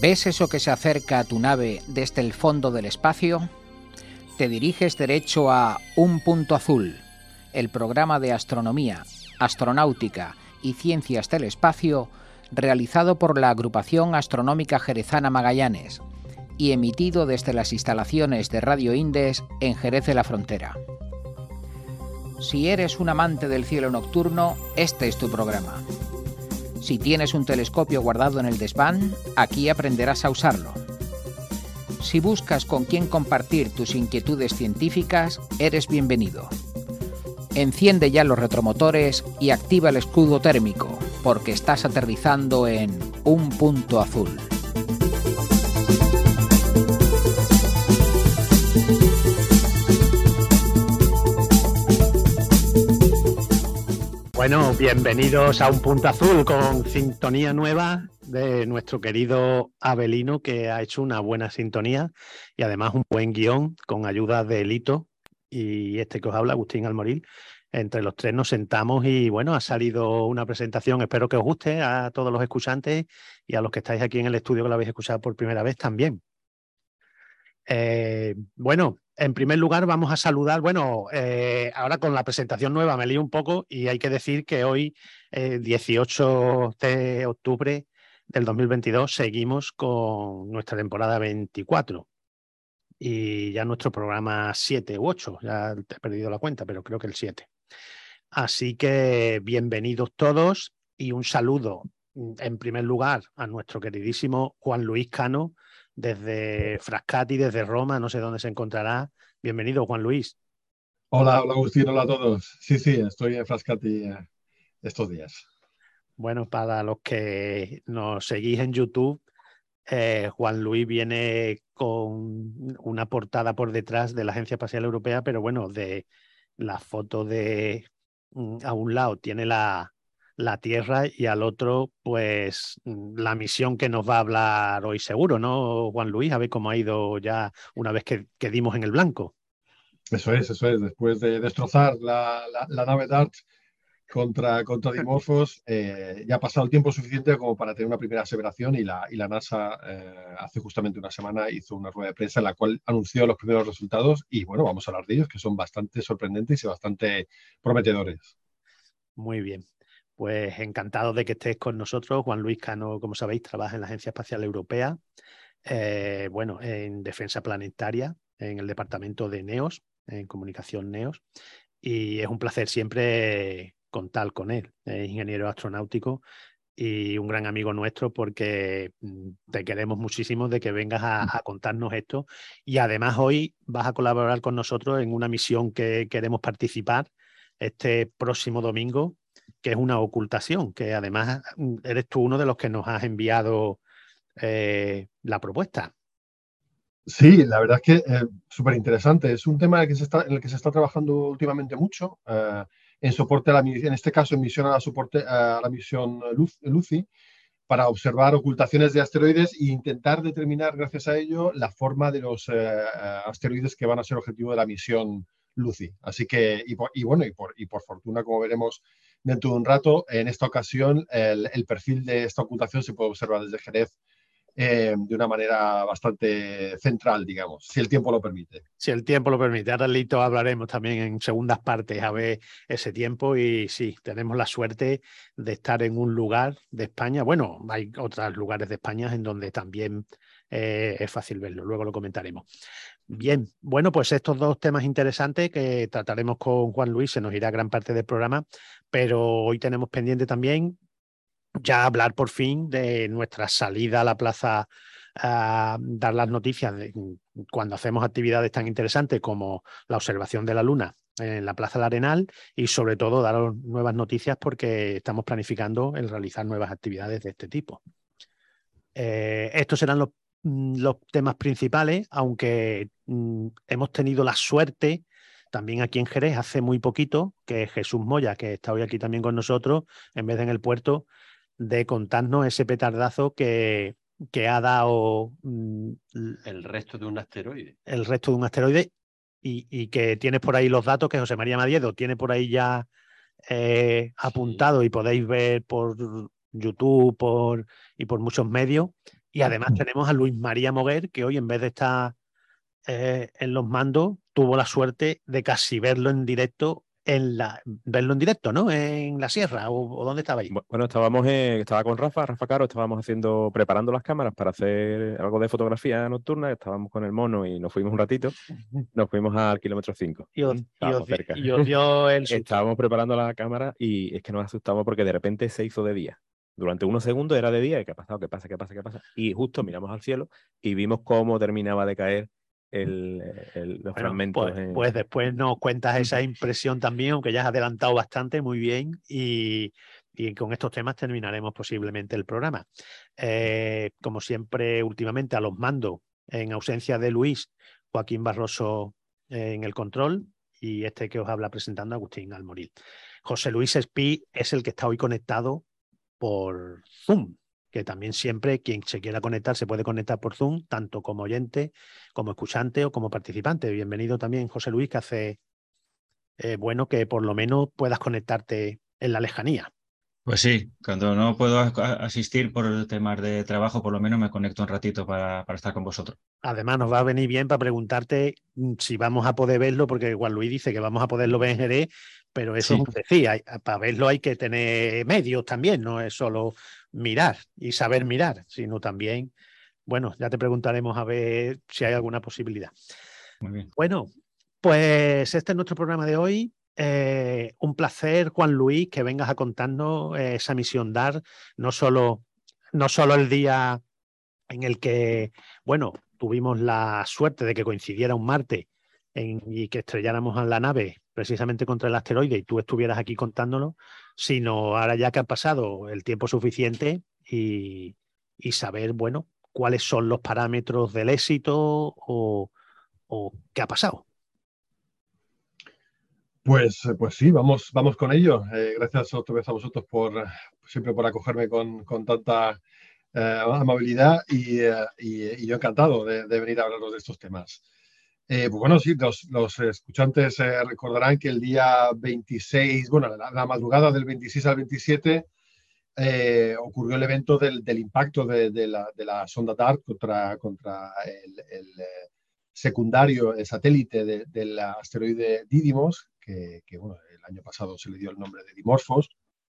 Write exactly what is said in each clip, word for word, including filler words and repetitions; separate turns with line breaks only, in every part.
¿Ves eso que se acerca a tu nave desde el fondo del espacio? Te diriges derecho a Un Punto Azul, el programa de astronomía, astronáutica y ciencias del espacio realizado por la Agrupación Astronómica Jerezana Magallanes y emitido desde las instalaciones de Radio Indes en Jerez de la Frontera. Si eres un amante del cielo nocturno, este es tu programa. Si tienes un telescopio guardado en el desván, aquí aprenderás a usarlo. Si buscas con quién compartir tus inquietudes científicas, eres bienvenido. Enciende ya los retromotores y activa el escudo térmico, porque estás aterrizando en Un Punto Azul.
Bueno, bienvenidos a Un Punto Azul con sintonía nueva de nuestro querido Abelino, que ha hecho una buena sintonía y además un buen guión con ayuda de Lito y este que os habla, Agustín Almoril. Entre los tres nos sentamos y bueno, ha salido una presentación, espero que os guste a todos los escuchantes y a los que estáis aquí en el estudio que lo habéis escuchado por primera vez también. Eh, bueno, en primer lugar vamos a saludar, bueno, eh, ahora con la presentación nueva me lío un poco y hay que decir que hoy, eh, dieciocho de octubre del dos mil veintidós, seguimos con nuestra temporada veinticuatro y ya nuestro programa siete u ocho, ya he perdido la cuenta, pero creo que el siete. Así que bienvenidos todos y un saludo en primer lugar a nuestro queridísimo Juan Luis Cano, desde Frascati, desde Roma, no sé dónde se encontrará. Bienvenido, Juan Luis.
Hola, hola Agustín, hola a todos. Sí, sí, estoy en Frascati eh, estos días.
Bueno, para los que nos seguís en YouTube, eh, Juan Luis viene con una portada por detrás de la Agencia Espacial Europea, pero bueno, de la foto de a un lado tiene la, la Tierra y al otro, pues la misión que nos va a hablar hoy seguro, ¿no, Juan Luis? A ver cómo ha ido ya una vez que, que dimos en el blanco.
Eso es, eso es. Después de destrozar la, la, la nave DART contra, contra Dimorphos, eh, ya ha pasado el tiempo suficiente como para tener una primera aseveración y la, y la NASA eh, hace justamente una semana hizo una rueda de prensa en la cual anunció los primeros resultados y bueno, vamos a hablar de ellos, que son bastante sorprendentes y bastante prometedores.
Muy bien. Pues encantado de que estés con nosotros. Juan Luis Cano, como sabéis, trabaja en la Agencia Espacial Europea, eh, bueno, en Defensa Planetaria, en el departamento de NEOS, en Comunicación NEOS, y es un placer siempre contar con él. Es ingeniero astronáutico y un gran amigo nuestro porque te queremos muchísimo de que vengas a, a contarnos esto y además hoy vas a colaborar con nosotros en una misión que queremos participar este próximo domingo, que es una ocultación, que además eres tú uno de los que nos has enviado eh, la propuesta.
Sí, la verdad es que eh, súper interesante. Es un tema en el, que se está, en el que se está trabajando últimamente mucho, eh, en soporte a la, en este caso en misión a la, soporte, a la misión Lucy, para observar ocultaciones de asteroides e intentar determinar, gracias a ello, la forma de los eh, asteroides que van a ser objetivo de la misión Lucy. Así que, y, por, y bueno, y por, y por fortuna, como veremos dentro de un rato, en esta ocasión el, el perfil de esta ocultación se puede observar desde Jerez Eh, de una manera bastante central, digamos, si el tiempo lo permite.
Si el tiempo lo permite. Ahora, Lito, hablaremos también en segundas partes a ver ese tiempo y sí, tenemos la suerte de estar en un lugar de España. Bueno, hay otros lugares de España en donde también eh, es fácil verlo. Luego lo comentaremos. Bien, bueno, pues estos dos temas interesantes que trataremos con Juan Luis, se nos irá gran parte del programa, pero hoy tenemos pendiente también ya hablar por fin de nuestra salida a la plaza, a dar las noticias de cuando hacemos actividades tan interesantes como la observación de la Luna en la Plaza del Arenal y sobre todo daros nuevas noticias porque estamos planificando el realizar nuevas actividades de este tipo. Eh, estos serán los, los temas principales, aunque mm, hemos tenido la suerte también aquí en Jerez hace muy poquito que Jesús Moya, que está hoy aquí también con nosotros, en vez de en el puerto, de contarnos ese petardazo que, que ha dado
mm, el resto de un asteroide.
El resto de un asteroide y, y que tienes por ahí los datos que José María Madiedo tiene por ahí ya eh, apuntado sí. Y podéis ver por YouTube por, y por muchos medios Y además tenemos a Luis María Moguer, que hoy en vez de estar eh, en los mandos, tuvo la suerte de casi verlo en directo, en la, verlo en directo, ¿no? En la sierra, o, o ¿dónde estabais?
Bueno, estábamos en, estaba con Rafa, Rafa Caro, estábamos haciendo, preparando las cámaras para hacer algo de fotografía nocturna, estábamos con el mono y nos fuimos un ratito, nos fuimos al kilómetro cinco.
Y os, y
Estábamos
os-
cerca.
y os dio el susto.
Estábamos preparando la cámara y es que nos asustamos porque de repente se hizo de día. Durante unos segundos era de día y ¿qué ha pasado? ¿Qué pasa? ¿Qué pasa? ¿Qué pasa? Y justo miramos al cielo y vimos cómo terminaba de caer el, el- los
Bueno,
fragmentos.
pues,
en-
pues después nos cuentas esa impresión también, aunque ya has adelantado bastante, muy bien, y, y con estos temas terminaremos posiblemente el programa. Eh, como siempre, últimamente a los mandos, en ausencia de Luis, Joaquín Barroso eh, en el control, y este que os habla presentando, Agustín Almoril. José Luis Espí es el que está hoy conectado por Zoom, que también siempre quien se quiera conectar se puede conectar por Zoom, tanto como oyente, como escuchante o como participante. Bienvenido también, José Luis, que hace eh, bueno que por lo menos puedas conectarte en la lejanía.
Pues sí, cuando no puedo a- asistir por temas de trabajo, por lo menos me conecto un ratito para, para estar con vosotros.
Además, nos va a venir bien para preguntarte mm, si vamos a poder verlo, porque Juan Luis dice que vamos a poderlo ver en Jerez, pero eso
Sí.
es un decir, hay- para verlo hay que tener medios también, no es solo mirar y saber mirar, sino también, bueno, ya te preguntaremos a ver si hay alguna posibilidad.
Muy bien.
Bueno, pues este es nuestro programa de hoy. Eh, un placer, Juan Luis, que vengas a contarnos eh, esa misión D A R, no solo, no solo el día en el que, bueno, tuvimos la suerte de que coincidiera un martes en- y que estrelláramos a la nave precisamente contra el asteroide y tú estuvieras aquí contándolo, sino ahora ya que ha pasado el tiempo suficiente y, y saber, bueno, cuáles son los parámetros del éxito o, o qué ha pasado.
Pues, eh, pues sí, vamos, vamos con ello. Eh, gracias otra vez a vosotros por eh, siempre por acogerme con, con tanta eh, amabilidad y, eh, y- y yo encantado de, de venir a hablaros de estos temas. Eh, pues bueno, sí, los, los escuchantes eh, recordarán que el día veintiséis, bueno, la, la madrugada del veintiséis al veintisiete, eh, ocurrió el evento del, del impacto de, de la, de la sonda D A R contra, contra el, el, eh, secundario, el satélite de- del asteroide Didymos, que, que, bueno, el año pasado se le dio el nombre de Dimorphos.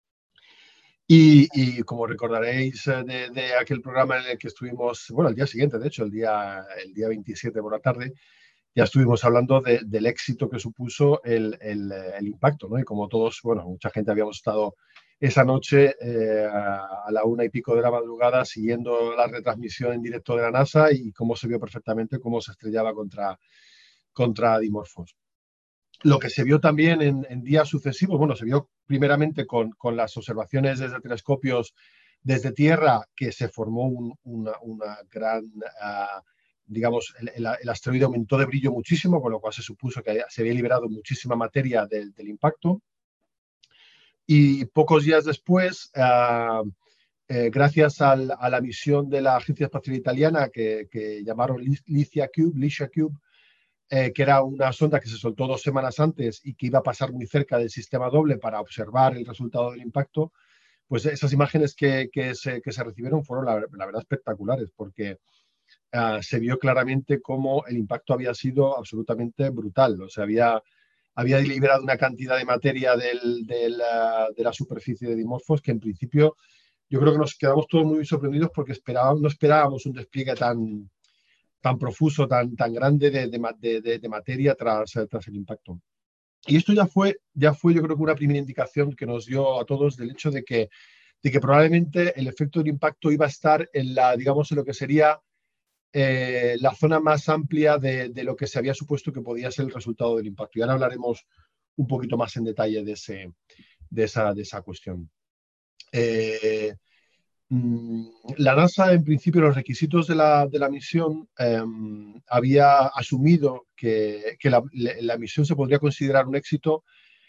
Y, y como recordaréis eh, de, de aquel programa en el que estuvimos, bueno, el día siguiente, de hecho, el día, el día veintisiete por la tarde, ya estuvimos hablando de- del éxito que supuso el, el, eh, el impacto, ¿no? Y como todos, bueno, mucha gente habíamos estado esa noche eh, a a la una y pico de la madrugada siguiendo la retransmisión en directo de la NASA y cómo se vio perfectamente cómo se estrellaba contra, contra Dimorphos. Lo que se vio también en, en días sucesivos, bueno, se vio primeramente con, con las observaciones desde telescopios desde Tierra, que se formó un- una, una gran, ah, digamos, el, el- el asteroide aumentó de brillo muchísimo, con lo cual se supuso que se había liberado muchísima materia del, del impacto. Y pocos días después, ah, eh, gracias al- a la misión de la Agencia Espacial Italiana que, que llamaron Li- Licia Cube, Licia Cube, eh, que era una sonda que se soltó dos semanas antes y que iba a pasar muy cerca del sistema doble para observar el resultado del impacto, pues esas imágenes que, que, se, que se recibieron fueron, la, la verdad, espectaculares, porque uh, se vio claramente cómo el impacto había sido absolutamente brutal. O sea, había, había liberado una cantidad de materia del, del, uh, de la superficie de Dimorphos que en principio yo creo que nos quedamos todos muy sorprendidos porque esperábamos, no esperábamos un despliegue tan, tan profuso, tan, tan grande de, de, de, de materia tras, tras el impacto. Y esto ya fue, ya fue, yo creo que una primera indicación que nos dio a todos del hecho de que, de que probablemente el efecto del impacto iba a estar en la, digamos, en lo que sería eh, la zona más amplia de, de lo que se había supuesto que podía ser el resultado del impacto. Y ahora hablaremos un poquito más en detalle de, ese, de, esa, de esa cuestión. Eh, La NASA, en principio, los requisitos de la, de la misión eh, había asumido que, que la, la, misión se podría considerar un éxito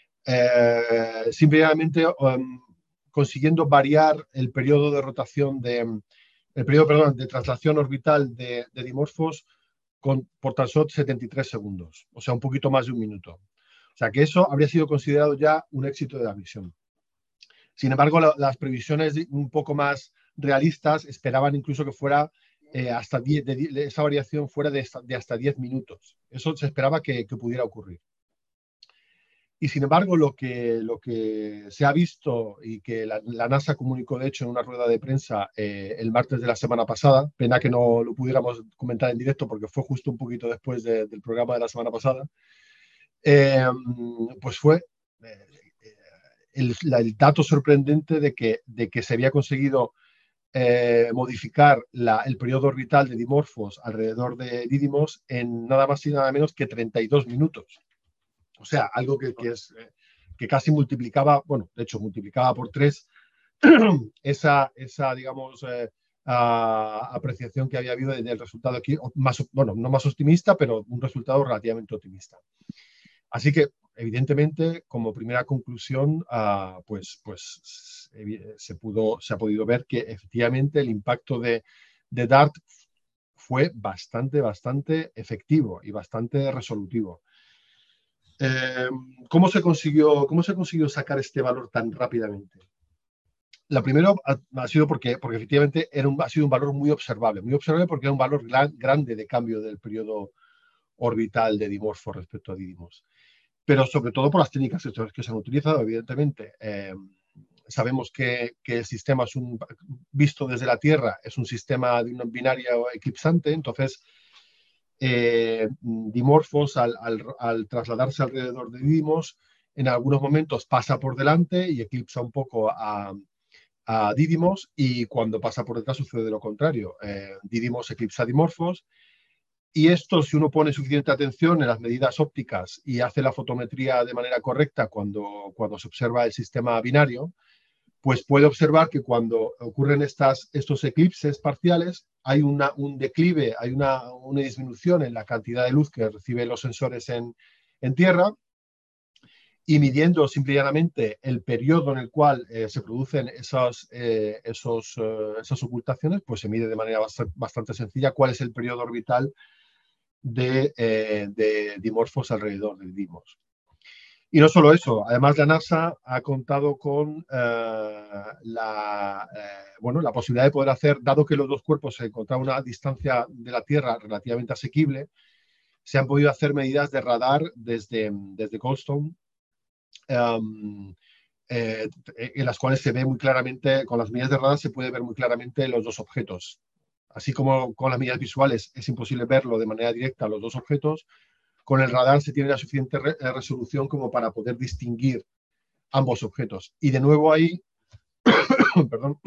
eh, simplemente um, consiguiendo variar el periodo de rotación de el periodo, perdón, de traslación orbital de, de Dimorphos con, por tan solo setenta y tres segundos, o sea, un poquito más de un minuto. O sea, que eso habría sido considerado ya un éxito de la misión. Sin embargo, la, las previsiones un poco más realistas esperaban incluso que fuera eh, hasta diez, de, de, esa variación fuera de, de hasta diez minutos. Eso se esperaba que, que pudiera ocurrir. Y sin embargo, lo que, lo que se ha visto y que la, la NASA comunicó, de hecho, en una rueda de prensa eh, el martes de la semana pasada, pena que no lo pudiéramos comentar en directo porque fue justo un poquito después de, del programa de la semana pasada, eh, pues fue eh, el, la, el dato sorprendente de que, de que se había conseguido eh, modificar la, el periodo orbital de Dimorphos alrededor de Didymos en nada más y nada menos que treinta y dos minutos. O sea, algo que, que, es, que casi multiplicaba, bueno, de hecho multiplicaba por tres esa, esa digamos, eh, uh, apreciación que había habido del resultado aquí, más, bueno, no más optimista, pero un resultado relativamente optimista. Así que, evidentemente, como primera conclusión, uh, pues, pues se, pudo, se ha podido ver que efectivamente el impacto de, de DART fue bastante, bastante efectivo y bastante resolutivo. Eh, ¿cómo, se consiguió, ¿Cómo se consiguió sacar este valor tan rápidamente? La primera ha, ha sido porque, porque efectivamente era un, ha sido un valor muy observable, muy observable porque era un valor gran, grande de cambio del periodo orbital de Dimorphos respecto a Didymos. Pero sobre todo por las técnicas que se han utilizado, evidentemente. Eh, sabemos que, que el sistema es un, visto desde la Tierra es un sistema de una binaria eclipsante, entonces Eh, Dimorphos, al, al, al trasladarse alrededor de Didymos, en algunos momentos pasa por delante y eclipsa un poco a, a Didymos, y cuando pasa por detrás sucede lo contrario. Eh, Didymos eclipsa a Dimorphos, y esto, si uno pone suficiente atención en las medidas ópticas y hace la fotometría de manera correcta cuando, cuando se observa el sistema binario, pues puede observar que cuando ocurren estas, estos eclipses parciales hay una, un declive, hay una, una disminución en la cantidad de luz que reciben los sensores en, en Tierra, y midiendo simple y llanamente el periodo en el cual eh, se producen esas, eh, esos, eh, esas ocultaciones, pues se mide de manera bastante, bastante sencilla cuál es el periodo orbital de, eh, de Dimorphos alrededor de Didymos. Y no solo eso, además la NASA ha contado con eh, la, eh, bueno, la posibilidad de poder hacer, dado que los dos cuerpos se encontraban a una distancia de la Tierra relativamente asequible, se han podido hacer medidas de radar desde, desde Goldstone, um, eh, en las cuales se ve muy claramente, con las medidas de radar se puede ver muy claramente los dos objetos. Así como con las medidas visuales es imposible verlo de manera directa los dos objetos, con el radar se tiene la suficiente re resolución como para poder distinguir ambos objetos. Y de nuevo ahí, perdón,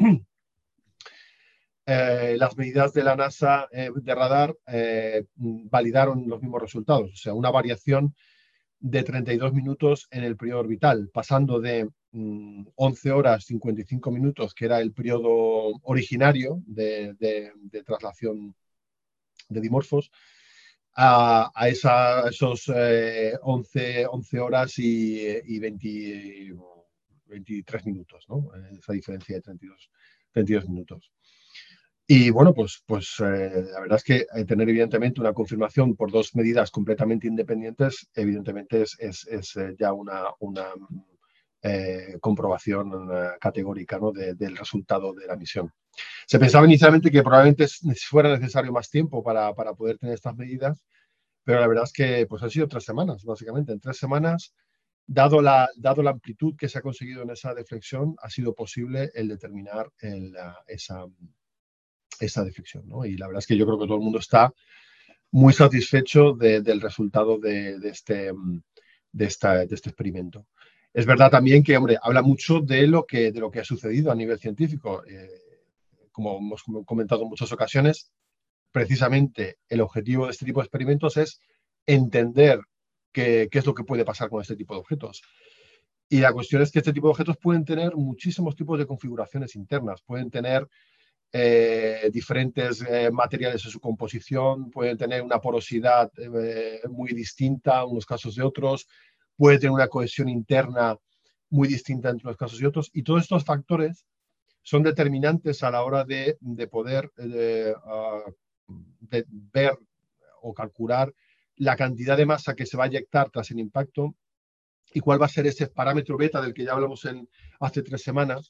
eh, las medidas de la NASA eh, de radar eh, validaron los mismos resultados. O sea, una variación de treinta y dos minutos en el periodo orbital, pasando de mm, once horas cincuenta y cinco minutos, que era el periodo originario de, de, de traslación de Dimorphos, a, a, esa, a esos eh, once, once horas y, y veinte, veintitrés minutos, ¿no? Esa diferencia de treinta y dos, treinta y dos minutos. Y bueno, pues, pues eh, la verdad es que tener evidentemente una confirmación por dos medidas completamente independientes, evidentemente es, es, es ya una, una eh, comprobación eh, categórica, ¿no? de, del resultado de la misión. Se pensaba inicialmente que probablemente fuera necesario más tiempo para, para poder tener estas medidas, pero la verdad es que pues, han sido tres semanas, básicamente. En tres semanas, dado la, dado la amplitud que se ha conseguido en esa deflexión, ha sido posible el determinar el, esa, esa deflexión, ¿no? Y la verdad es que yo creo que todo el mundo está muy satisfecho de, del resultado de, de, este, de, esta, de este experimento. Es verdad también que, hombre, habla mucho de lo que, de lo que ha sucedido a nivel científico. Eh, como hemos comentado en muchas ocasiones, precisamente el objetivo de este tipo de experimentos es entender qué, qué es lo que puede pasar con este tipo de objetos. Y la cuestión es que este tipo de objetos pueden tener muchísimos tipos de configuraciones internas, pueden tener eh, diferentes eh, materiales en su composición, pueden tener una porosidad eh, muy distinta en unos casos de otros, puede tener una cohesión interna muy distinta entre unos casos y otros, y todos estos factores son determinantes a la hora de, de poder eh, uh, de ver o calcular la cantidad de masa que se va a eyectar tras el impacto y cuál va a ser ese parámetro beta del que ya hablamos en, hace tres semanas,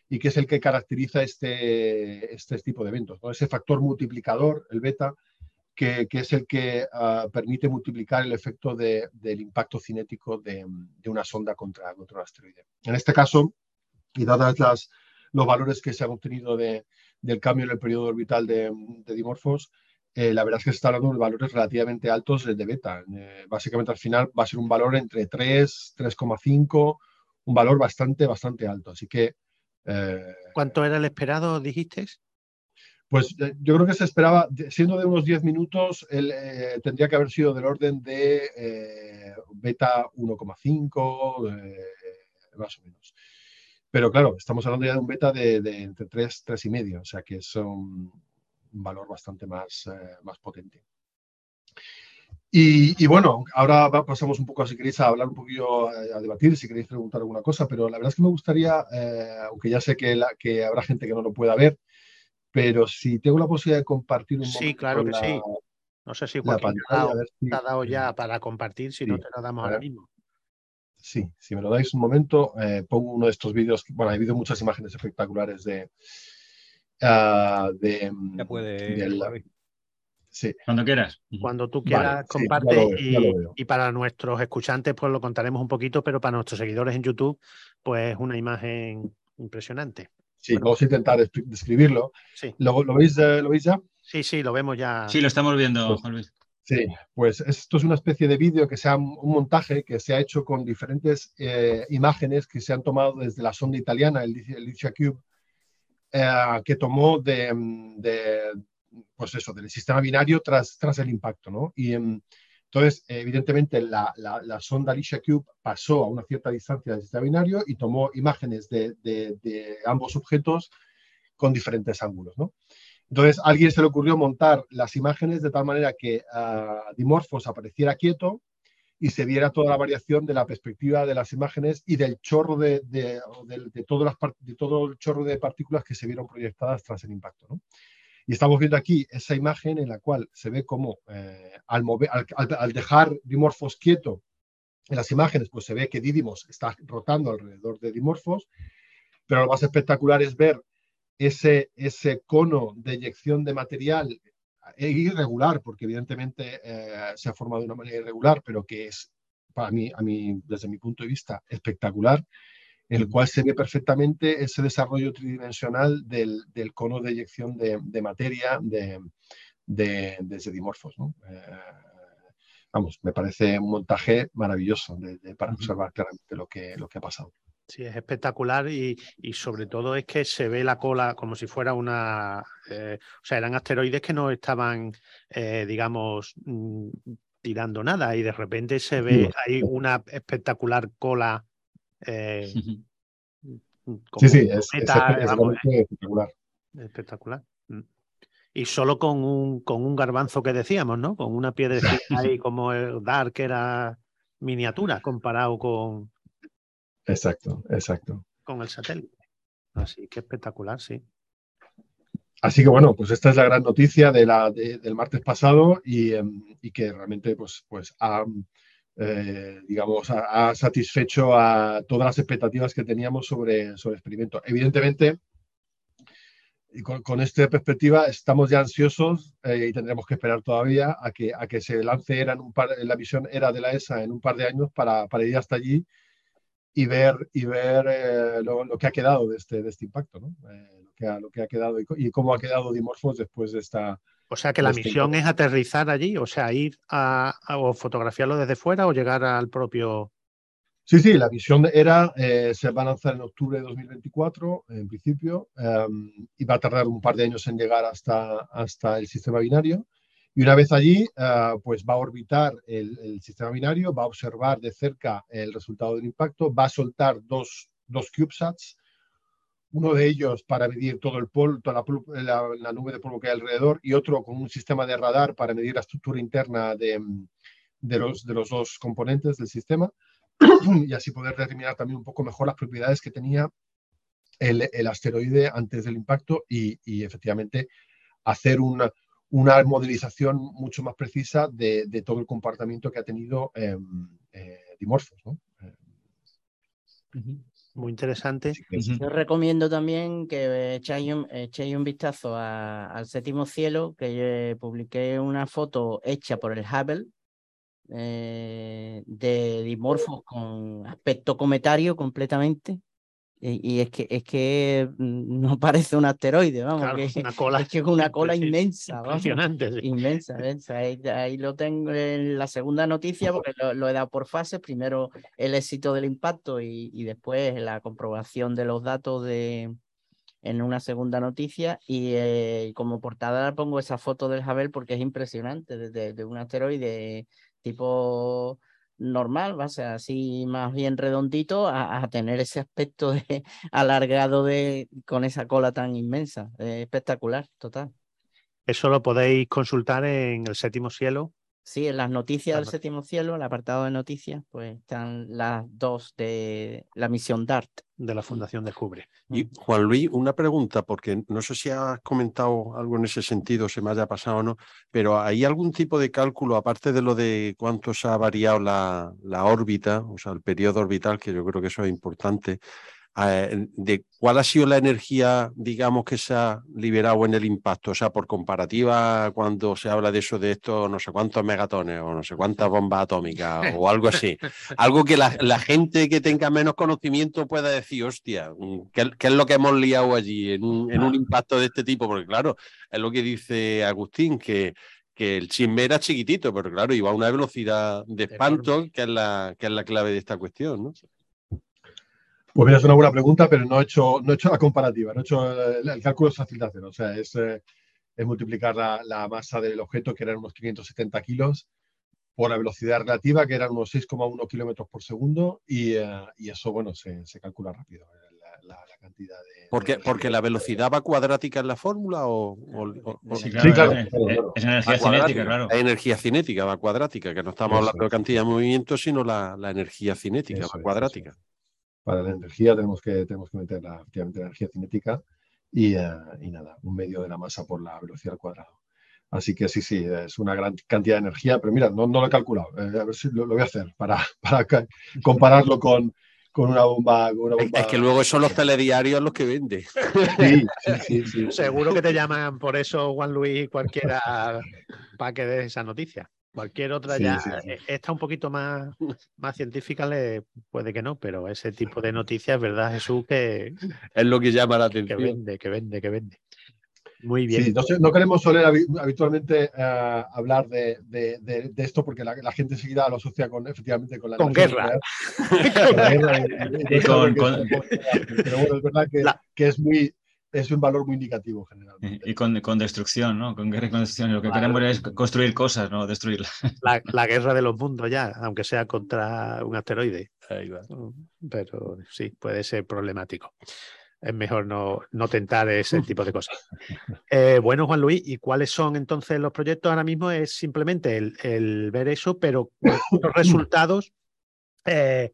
y que es el que caracteriza este, este tipo de eventos, ¿no? Ese factor multiplicador, el beta, que, que es el que uh, permite multiplicar el efecto de, del impacto cinético de, de una sonda contra, contra un asteroide. En este caso, y dadas las, los valores que se han obtenido de, del cambio en el periodo orbital de, de Dimorphos, eh, la verdad es que se está hablando de valores relativamente altos de beta. Eh, básicamente al final va a ser un valor entre tres, tres coma cinco, un valor bastante, bastante alto. Así que... Eh,
¿Cuánto era el esperado, dijiste?
Pues eh, yo creo que se esperaba, siendo de unos diez minutos, él, eh, tendría que haber sido del orden de eh, beta uno coma cinco, eh, más o menos. Pero claro, estamos hablando ya de un beta de, de entre tres, tres y medio, o sea que es un, un valor bastante más, eh, más potente. Y, y bueno, ahora pasamos un poco, si queréis, a hablar un poquillo, a, a debatir, si queréis preguntar alguna cosa, pero la verdad es que me gustaría, eh, aunque ya sé que, la, que habrá gente que no lo pueda ver, pero si tengo la posibilidad de compartir un
Sí,
momento
claro que
la,
sí. No sé si
la
Joaquín te ha
pantalla,
dado,
a ver si...
te ha dado ya para compartir, si
sí,
no te lo damos
a
ahora
ver.
mismo.
Sí, si me lo dais un momento, eh, pongo uno de estos vídeos. Bueno, he habido muchas imágenes espectaculares de... Uh, de
Ya puede,
del,
Javi.
sí.
Cuando quieras.
Cuando tú
Vale,
quieras,
sí,
comparte
ya lo veo, ya lo
y,
veo.
y para nuestros escuchantes pues lo contaremos un poquito, pero para nuestros seguidores en YouTube pues una imagen impresionante.
Sí,
Bueno,
vamos a intentar describirlo.
sí,
¿Lo, lo, veis, eh, ¿Lo veis ya?
sí, sí, lo vemos ya.
Sí, lo estamos viendo,
Pues,
Juan Luis.
sí, pues esto es una especie de vídeo que sea un montaje que se ha hecho con diferentes eh, imágenes que se han tomado desde la sonda italiana, el, el LiCiaCube, eh, que tomó de, de, pues eso, del sistema binario tras, tras el impacto, ¿no? Y um, entonces, evidentemente, la, la, la sonda LiCiaCube pasó a una cierta distancia del sistema binario y tomó imágenes de, de, de ambos objetos con diferentes ángulos, ¿no? Entonces, a alguien se le ocurrió montar las imágenes de tal manera que uh, Dimorphos apareciera quieto y se viera toda la variación de la perspectiva de las imágenes y del chorro de, de, de, de, todas las, de todo el chorro de partículas que se vieron proyectadas tras el impacto, ¿no? Y estamos viendo aquí esa imagen en la cual se ve como eh, al, mover, al, al, al dejar Dimorphos quieto en las imágenes, pues se ve que Didymos está rotando alrededor de Dimorphos, pero lo más espectacular es ver ese, ese cono de eyección de material irregular, porque evidentemente eh, se ha formado de una manera irregular, pero que es, para mí, a mí, desde mi punto de vista, espectacular, en el cual se ve perfectamente ese desarrollo tridimensional del, del cono de eyección de, de materia de, de, desde Dimorphos, ¿no? Eh, vamos, me parece un montaje maravilloso de, de, para observar claramente lo que, lo que ha pasado.
Sí, es espectacular y, y sobre todo es que se ve la cola como si fuera una... Eh, o sea, eran asteroides que no estaban, eh, digamos, mm, tirando nada y de repente se ve ahí una espectacular cola. Eh,
sí,
como
sí, es,
cometa,
es,
vamos,
es espectacular.
Espectacular. Y solo con un, con un garbanzo que decíamos, ¿no? Con una piedrecita ahí como el Dark era miniatura comparado con...
Exacto, exacto.
Con el satélite. Así que espectacular, sí.
Así que bueno, pues esta es la gran noticia de la, de, del martes pasado y, um, y que realmente pues, pues ha, eh, digamos, ha, ha satisfecho a todas las expectativas que teníamos sobre, sobre el experimento. Evidentemente, y con, con esta perspectiva estamos ya ansiosos eh, y tendremos que esperar todavía a que, a que se lance ERA en un par, la misión ERA de la E S A en un par de años para, para ir hasta allí y ver, y ver eh, lo, lo que ha quedado de este, de este impacto, ¿no? Eh, lo, que ha, lo que ha quedado y, y cómo ha quedado Dimorphos después de esta...
O sea que la
este
misión
impacto.
es aterrizar allí, o sea, ir a, a o fotografiarlo desde fuera o llegar al propio...
Sí, sí, la misión era, eh, se va a lanzar en octubre de dos mil veinticuatro, en principio, um, y va a tardar un par de años en llegar hasta, hasta el sistema binario. Y una vez allí, uh, pues va a orbitar el, el sistema binario, va a observar de cerca el resultado del impacto, va a soltar dos, dos CubeSats, uno de ellos para medir todo el polvo, toda la, la, la nube de polvo que hay alrededor, y otro con un sistema de radar para medir la estructura interna de, de, los, de los dos componentes del sistema. Y así poder determinar también un poco mejor las propiedades que tenía el, el asteroide antes del impacto y, y efectivamente hacer una, una modelización mucho más precisa de, de todo el comportamiento que ha tenido eh, eh, Dimorphos, ¿no?
Uh-huh.
muy interesante.
Así que sí.
Ujú.
Yo recomiendo también que echéis un, echéis un vistazo a- al séptimo cielo, que yo eh, publiqué una foto hecha por el Hubble eh, de dimorfos con aspecto cometario completamente. Y, y es que es que mm, no parece un asteroide, vamos,
Claro,
que
una cola
es que es una cola
impresi-
inmensa, vamos.
impresionante. Sí.
Inmensa, inmensa. Ahí, ahí lo tengo en la segunda noticia porque lo, lo he dado por fases. Primero el éxito del impacto y, y después la comprobación de los datos de, en una segunda noticia. Y eh, como portada pongo esa foto del Hubble porque es impresionante, de, de- de un asteroide tipo normal, va a ser así más bien redondito, a, a tener ese aspecto de, alargado de, con esa cola tan inmensa. Eh, espectacular, total.
Eso lo podéis consultar en el séptimo cielo.
Sí, en las noticias
Las
del
not-
séptimo cielo, el apartado de noticias, pues están las dos de la misión DART.
de la Fundación Descubre.
Y Juan Luis, una pregunta, porque no sé si has comentado algo en ese sentido, se me haya pasado o no, pero ¿hay algún tipo de cálculo, aparte de lo de cuánto se ha variado la, la órbita, o sea, el periodo orbital, que yo creo que eso es importante, eh, de cuál ha sido la energía, digamos, que se ha liberado en el impacto? O sea, por comparativa, cuando se habla de eso, de esto, no sé cuántos megatones o no sé cuántas bombas atómicas o algo así. Algo que la, la gente que tenga menos conocimiento pueda decir, hostia, ¿qué, qué es lo que hemos liado allí en un, en un impacto de este tipo? Porque claro, es lo que dice Agustín, que que el chisme era chiquitito, pero claro, iba a una velocidad de espanto, que es la, que es la clave de esta cuestión, ¿no?
Pues mira, es una buena pregunta, pero no he hecho, no he hecho la comparativa, no he hecho el, el cálculo es fácil de hacer. O sea, es, eh, es multiplicar la, la masa del objeto, que eran unos quinientos setenta kilos, por la velocidad relativa, que eran unos seis coma uno kilómetros por segundo, y, eh, y eso, bueno, se, se calcula rápido, eh, la, la, la cantidad de...
Porque,
de
porque la velocidad va cuadrática en la fórmula o, o, o
Sí,
Sí,
claro,
claro,
es,
claro,
es-
claro.
es energía
va cuadrática.
cinética, claro.
Es energía cinética, va cuadrática, que no estamos
Eso
hablando de
es.
cantidad de movimiento, sino la, la energía cinética,
Eso
va
es,
cuadrática.
eso es. Para la energía tenemos que, tenemos que meter la, efectivamente, la energía cinética y, eh, y nada, un medio de la masa por la velocidad al cuadrado. Así que sí, sí, es una gran cantidad de energía, pero mira, no, no lo he calculado. Eh, a ver si lo, lo voy a hacer para, para ca- compararlo con, con una bomba. Con una
Es,
bomba
es que luego son los telediarios los que venden.
Sí, sí, sí, sí.
Seguro que te llaman por eso, Juan Luis, y cualquiera, para que des esa noticia. Cualquier otra
Sí,
ya,
sí, sí.
eh, esta un poquito más, más científica, le puede que no, pero ese tipo de noticias, ¿verdad, Jesús? Que,
Es lo que llama la
que
atención.
vende, que vende, que vende. Muy bien.
Sí, no, sé, no queremos soler habi- habitualmente eh, hablar de, de- de- de esto porque la, la gente enseguida lo asocia con, efectivamente, con la
Con
energía
guerra.
nuclear, con la guerra, y- y- y
Y
es algo
con,
que
con-
tenemos que hacer. Pero bueno, es verdad que,
La-
que es muy es un valor muy indicativo generalmente.
y con, con destrucción, ¿no? Con guerra y con destrucción. Lo que
Claro.
queremos es construir cosas, no destruirlas.
La, la guerra de los mundos ya, aunque sea contra un asteroide.
Ahí va.
Pero sí, puede ser problemático. Es mejor no, no tentar ese tipo de cosas. Eh, bueno, Juan Luis, ¿y cuáles son entonces los proyectos ahora mismo? Es simplemente el, el ver eso, pero los resultados, eh,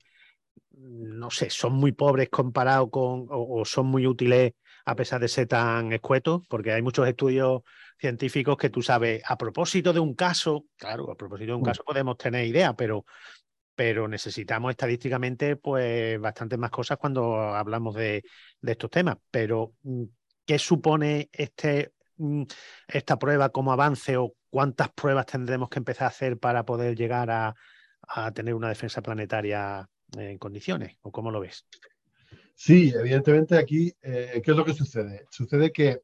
no sé, son muy pobres comparados con, o, o son muy útiles a pesar de ser tan escuetos, porque hay muchos estudios científicos que tú sabes, a propósito de un caso, claro, a propósito de un caso podemos tener idea, pero, pero necesitamos estadísticamente pues bastantes más cosas cuando hablamos de, de estos temas. Pero, ¿qué supone este, esta prueba como avance o cuántas pruebas tendremos que empezar a hacer para poder llegar a, a tener una defensa planetaria en condiciones? ¿O cómo lo ves?
Sí, evidentemente aquí, eh, ¿qué es lo que sucede? Sucede que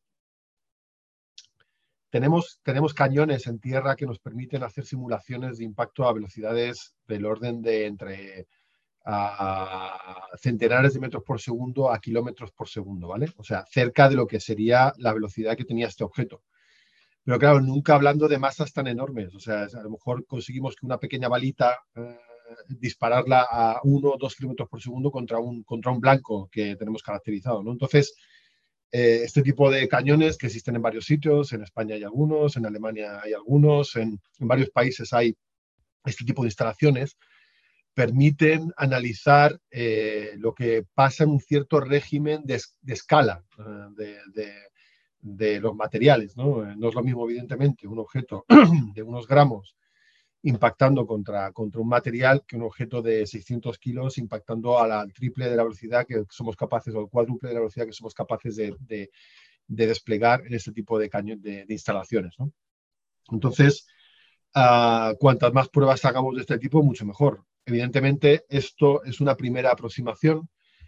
tenemos, tenemos cañones en tierra que nos permiten hacer simulaciones de impacto a velocidades del orden de entre a centenares de metros por segundo a kilómetros por segundo, ¿vale? O sea, cerca de lo que sería la velocidad que tenía este objeto. Pero claro, nunca hablando de masas tan enormes. O sea, a lo mejor conseguimos que una pequeña balita eh, dispararla a uno o dos kilómetros por segundo contra un, contra un blanco que tenemos caracterizado, ¿no? Entonces, eh, este tipo de cañones que existen en varios sitios, en España hay algunos, en Alemania hay algunos, en, en varios países hay este tipo de instalaciones, permiten analizar eh, lo que pasa en un cierto régimen de, de escala eh, de, de, de, los materiales, ¿no? No es lo mismo, evidentemente, un objeto de unos gramos impactando contra, contra un material que un objeto de seiscientos kilos impactando a la triple de la velocidad que somos capaces, o el cuádruple de la velocidad que somos capaces de, de, de desplegar en este tipo de, cañón, de, de instalaciones, ¿no? Entonces, uh, cuantas más pruebas hagamos de este tipo, mucho mejor. Evidentemente, esto es una primera aproximación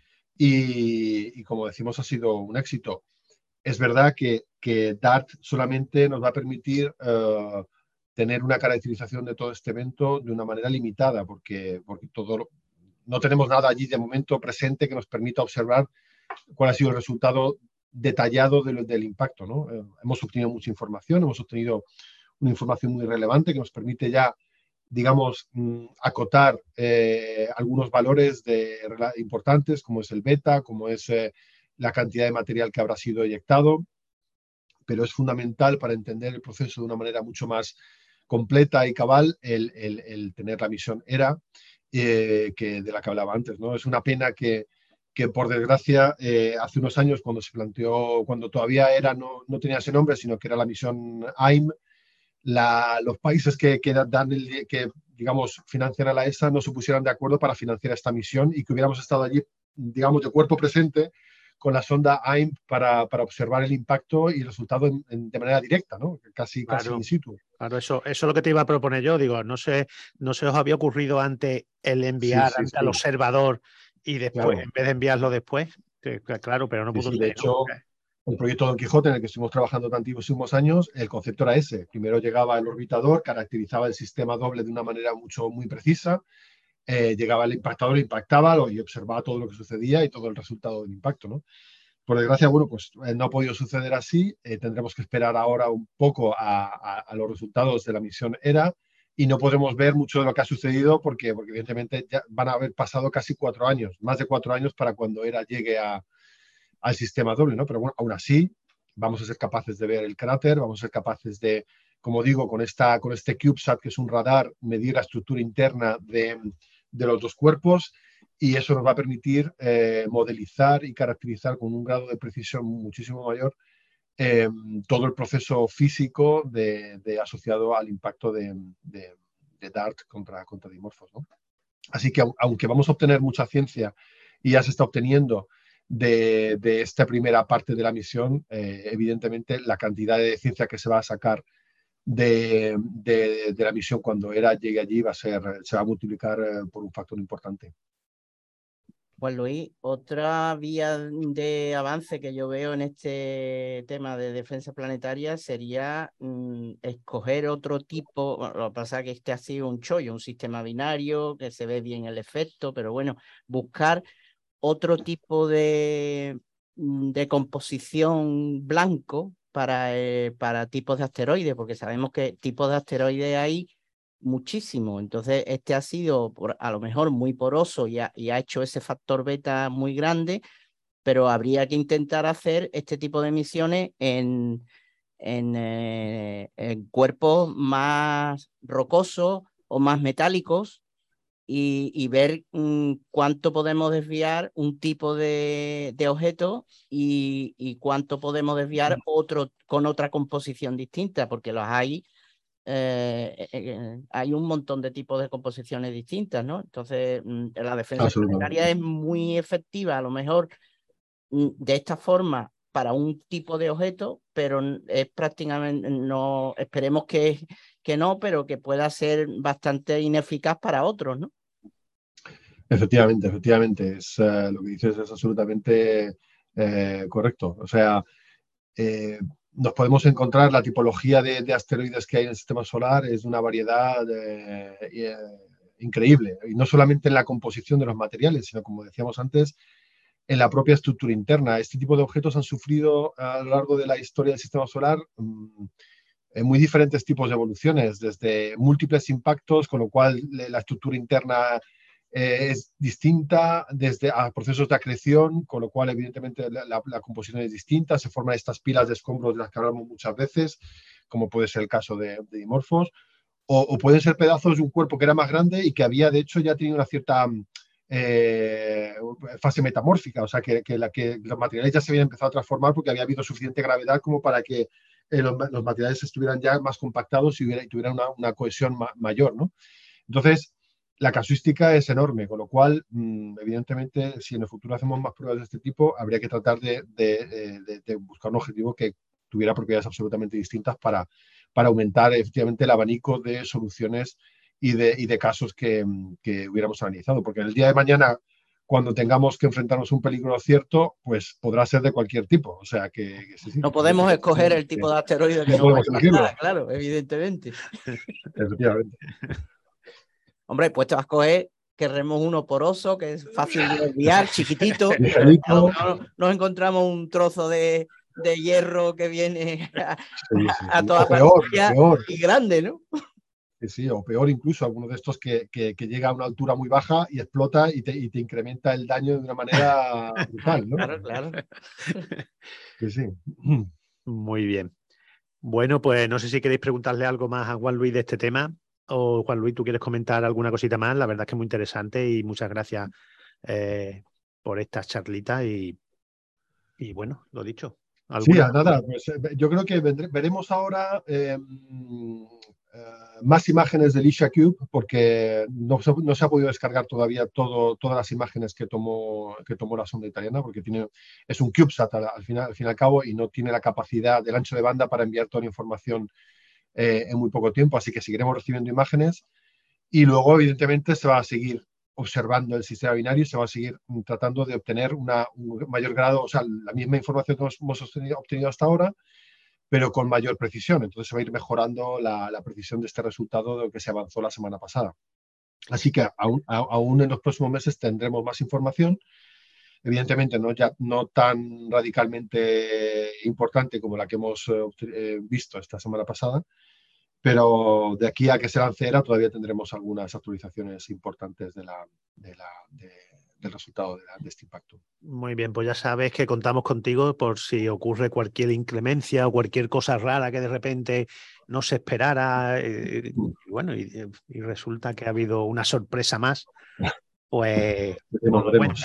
y, y como decimos, ha sido un éxito. Es verdad que, que DART solamente nos va a permitir uh, tener una caracterización de todo este evento de una manera limitada, porque, porque todo lo, no tenemos nada allí de momento presente que nos permita observar cuál ha sido el resultado detallado de, del impacto, ¿no? Eh, hemos obtenido mucha información, hemos obtenido una información muy relevante que nos permite ya, digamos, mm, acotar eh, algunos valores de, importantes, como es el beta, como es eh, la cantidad de material que habrá sido eyectado, pero es fundamental para entender el proceso de una manera mucho más completa y cabal el, el, el tener la misión E R A, eh, que, de la que hablaba antes, ¿no? Es una pena que, que por desgracia, eh, hace unos años, cuando se planteó, cuando todavía era, no, no tenía ese nombre, sino que era la misión A I M, la, los países que, que, dan el, que, digamos, financian a la E S A no se pusieran de acuerdo para financiar esta misión y que hubiéramos estado allí, digamos, de cuerpo presente con la sonda A I M para, para observar el impacto y el resultado en, en, de manera directa, ¿no? Casi,
claro,
casi in situ.
Claro, eso, eso es lo que te iba a proponer yo. Digo, no sé, no se os había ocurrido antes el enviar
sí, sí,
ante
sí.
al observador y después,
claro.
en vez de enviarlo después, que, claro, pero no
sí,
pudo
sí,
ser,
de hecho,
¿no?
el proyecto Don Quijote, en el que estuvimos trabajando tantísimos años, el concepto era ese. Primero llegaba el orbitador, caracterizaba el sistema doble de una manera mucho, muy precisa, eh, llegaba el impactador, impactaba y observaba todo lo que sucedía y todo el resultado del impacto, ¿no? Por desgracia, bueno, pues eh, no ha podido suceder así. Eh, tendremos que esperar ahora un poco a, a, a los resultados de la misión E R A y no podremos ver mucho de lo que ha sucedido porque, porque evidentemente ya van a haber pasado casi cuatro años, más de cuatro años para cuando E R A llegue a, al sistema doble, ¿no? Pero bueno, aún así vamos a ser capaces de ver el cráter, vamos a ser capaces de, como digo, con, esta, con este CubeSat, que es un radar, medir la estructura interna de, de los dos cuerpos y eso nos va a permitir eh, modelizar y caracterizar con un grado de precisión muchísimo mayor eh, todo el proceso físico de, de asociado al impacto de, de, de DART contra, contra dimorfos, ¿no? Así que aunque vamos a obtener mucha ciencia y ya se está obteniendo de, de esta primera parte de la misión, eh, evidentemente la cantidad de ciencia que se va a sacar de, de, de la misión cuando E R A llegue allí va a ser, se va a multiplicar eh, por un factor importante.
Pues Luis, otra vía de avance que yo veo en este tema de defensa planetaria sería mmm, escoger otro tipo, bueno, lo que pasa es que este ha sido un chollo, un sistema binario, que se ve bien el efecto, pero bueno, buscar otro tipo de, de composición blanco para, eh, para tipos de asteroides, porque sabemos que tipos de asteroides hay muchísimo. Entonces, este ha sido por, a lo mejor muy poroso y ha, y ha hecho ese factor beta muy grande, pero habría que intentar hacer este tipo de misiones en, en, eh, en cuerpos más rocosos o más metálicos y, y ver mmm, cuánto podemos desviar un tipo de, de objeto y, y cuánto podemos desviar otro con otra composición distinta, porque los hay. Eh, eh, hay un montón de tipos de composiciones distintas, ¿no? Entonces, la defensa planetaria es muy efectiva, a lo mejor de esta forma para un tipo de objeto, pero es prácticamente, no, esperemos que, que no, pero que pueda ser bastante ineficaz para otros, ¿no?
Efectivamente, efectivamente, es, uh, lo que dices es absolutamente eh, correcto. O sea, eh, nos podemos encontrar la tipología de, de asteroides que hay en el sistema solar es de una variedad eh, eh, increíble. Y no solamente en la composición de los materiales, sino, como decíamos antes, en la propia estructura interna. Este tipo de objetos han sufrido a lo largo de la historia del sistema solar mmm, en muy diferentes tipos de evoluciones, desde múltiples impactos, con lo cual la estructura interna Eh, es distinta desde a procesos de acreción, con lo cual evidentemente la, la, la composición es distinta, se forman estas pilas de escombros de las que hablamos muchas veces, como puede ser el caso de, de dimorfos, o, o pueden ser pedazos de un cuerpo que era más grande y que había de hecho ya tenido una cierta eh, fase metamórfica, o sea que, que, la, que los materiales ya se habían empezado a transformar porque había habido suficiente gravedad como para que eh, los, los materiales estuvieran ya más compactados y, hubiera, y tuvieran una, una cohesión ma, mayor, ¿no? Entonces, la casuística es enorme, con lo cual, mmm, evidentemente, si en el futuro hacemos más pruebas de este tipo, habría que tratar de, de, de, de buscar un objetivo que tuviera propiedades absolutamente distintas para, para aumentar efectivamente el abanico de soluciones y de, y de casos que, que hubiéramos analizado. Porque el día de mañana, cuando tengamos que enfrentarnos a un peligro cierto, pues podrá ser de cualquier tipo. O sea que, que sí, sí,
no podemos
que,
escoger el tipo de asteroide que
no
nos va a
podemos elegirlo.
impactar, claro, evidentemente.
Efectivamente.
Hombre, pues te vas a coger, querremos uno poroso, que es fácil de desviar, chiquitito.
Ligerito.
A lo mejor nos encontramos un trozo de, de hierro que viene a,
Sí, sí, sí.
a toda
O peor,
pastilla
peor.
y grande, ¿no?
Sí, sí, o peor incluso, alguno de estos que, que, que llega a una altura muy baja y explota y te, y te incrementa el daño de una manera brutal, ¿no?
Claro, claro.
Sí, sí.
Muy bien. Bueno, pues no sé si queréis preguntarle algo más a Juan Luis de este tema, o Juan Luis, ¿tú quieres comentar alguna cosita más? La verdad es que es muy interesante y muchas gracias eh, por estas charlitas y, y bueno, lo dicho.
Sí,
¿Alguna?
nada, pues eh, yo creo que vendré, veremos ahora eh, eh, más imágenes del Isha Cube, porque no se, no se ha podido descargar todavía todo, todas las imágenes que tomó, que tomó la sonda italiana, porque tiene, es un CubeSat al, al, final, al fin y al cabo y no tiene la capacidad del ancho de banda para enviar toda la información eh, en muy poco tiempo, así que seguiremos recibiendo imágenes y luego evidentemente se va a seguir observando el sistema binario y se va a seguir tratando de obtener una, un mayor grado, o sea, la misma información que hemos obtenido, obtenido hasta ahora, pero con mayor precisión. Entonces se va a ir mejorando la, la precisión de este resultado de lo que se avanzó la semana pasada. Así que aún, aún en los próximos meses tendremos más información. Evidentemente no, ya, no tan radicalmente importante como la que hemos eh, visto esta semana pasada, pero de aquí a que se lance ERA todavía tendremos algunas actualizaciones importantes de la, de la, de, del resultado de, la, de este impacto.
Muy bien, pues ya sabes que contamos contigo por si ocurre cualquier inclemencia o cualquier cosa rara que de repente no se esperara eh, y bueno, y, y resulta que ha habido una sorpresa más, pues...
Veremos, veremos.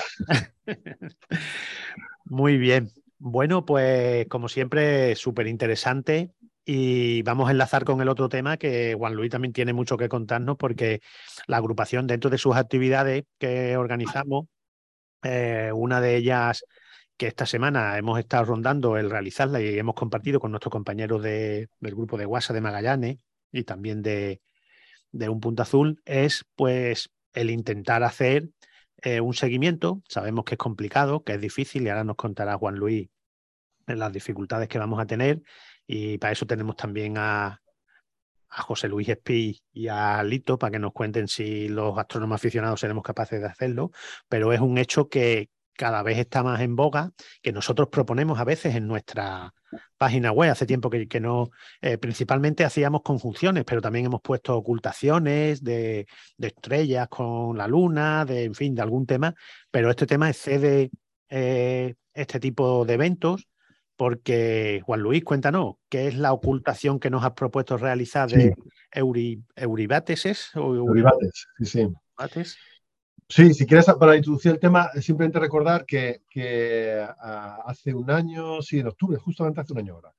Muy bien. Bueno, pues como siempre, súper interesante. Y vamos a enlazar con el otro tema que Juan Luis también tiene mucho que contarnos porque la agrupación dentro de sus actividades que organizamos, eh, una de ellas que esta semana hemos estado rondando el realizarla y hemos compartido con nuestros compañeros de, del grupo de WhatsApp de Magallanes y también de, de Un Punto Azul, es pues el intentar hacer eh, un seguimiento. Sabemos que es complicado, que es difícil y ahora nos contará Juan Luis las dificultades que vamos a tener. Y para eso tenemos también a, a José Luis Espí y a Lito para que nos cuenten si los astrónomos aficionados seremos capaces de hacerlo, pero es un hecho que cada vez está más en boga, que nosotros proponemos a veces en nuestra página web. Hace tiempo que, que no, eh, principalmente hacíamos conjunciones, pero también hemos puesto ocultaciones de, de estrellas con la luna, de, en fin, de algún tema, pero este tema excede eh, este tipo de eventos. Porque, Juan Luis, cuéntanos, ¿qué es la ocultación que nos has propuesto realizar de sí. Euri, Euribates? ¿Es? ¿O
Euribates, sí, sí.
Euribates?
Sí, si quieres, para introducir el tema, simplemente recordar que, que uh, hace un año, sí, en octubre, justamente hace un año ahora,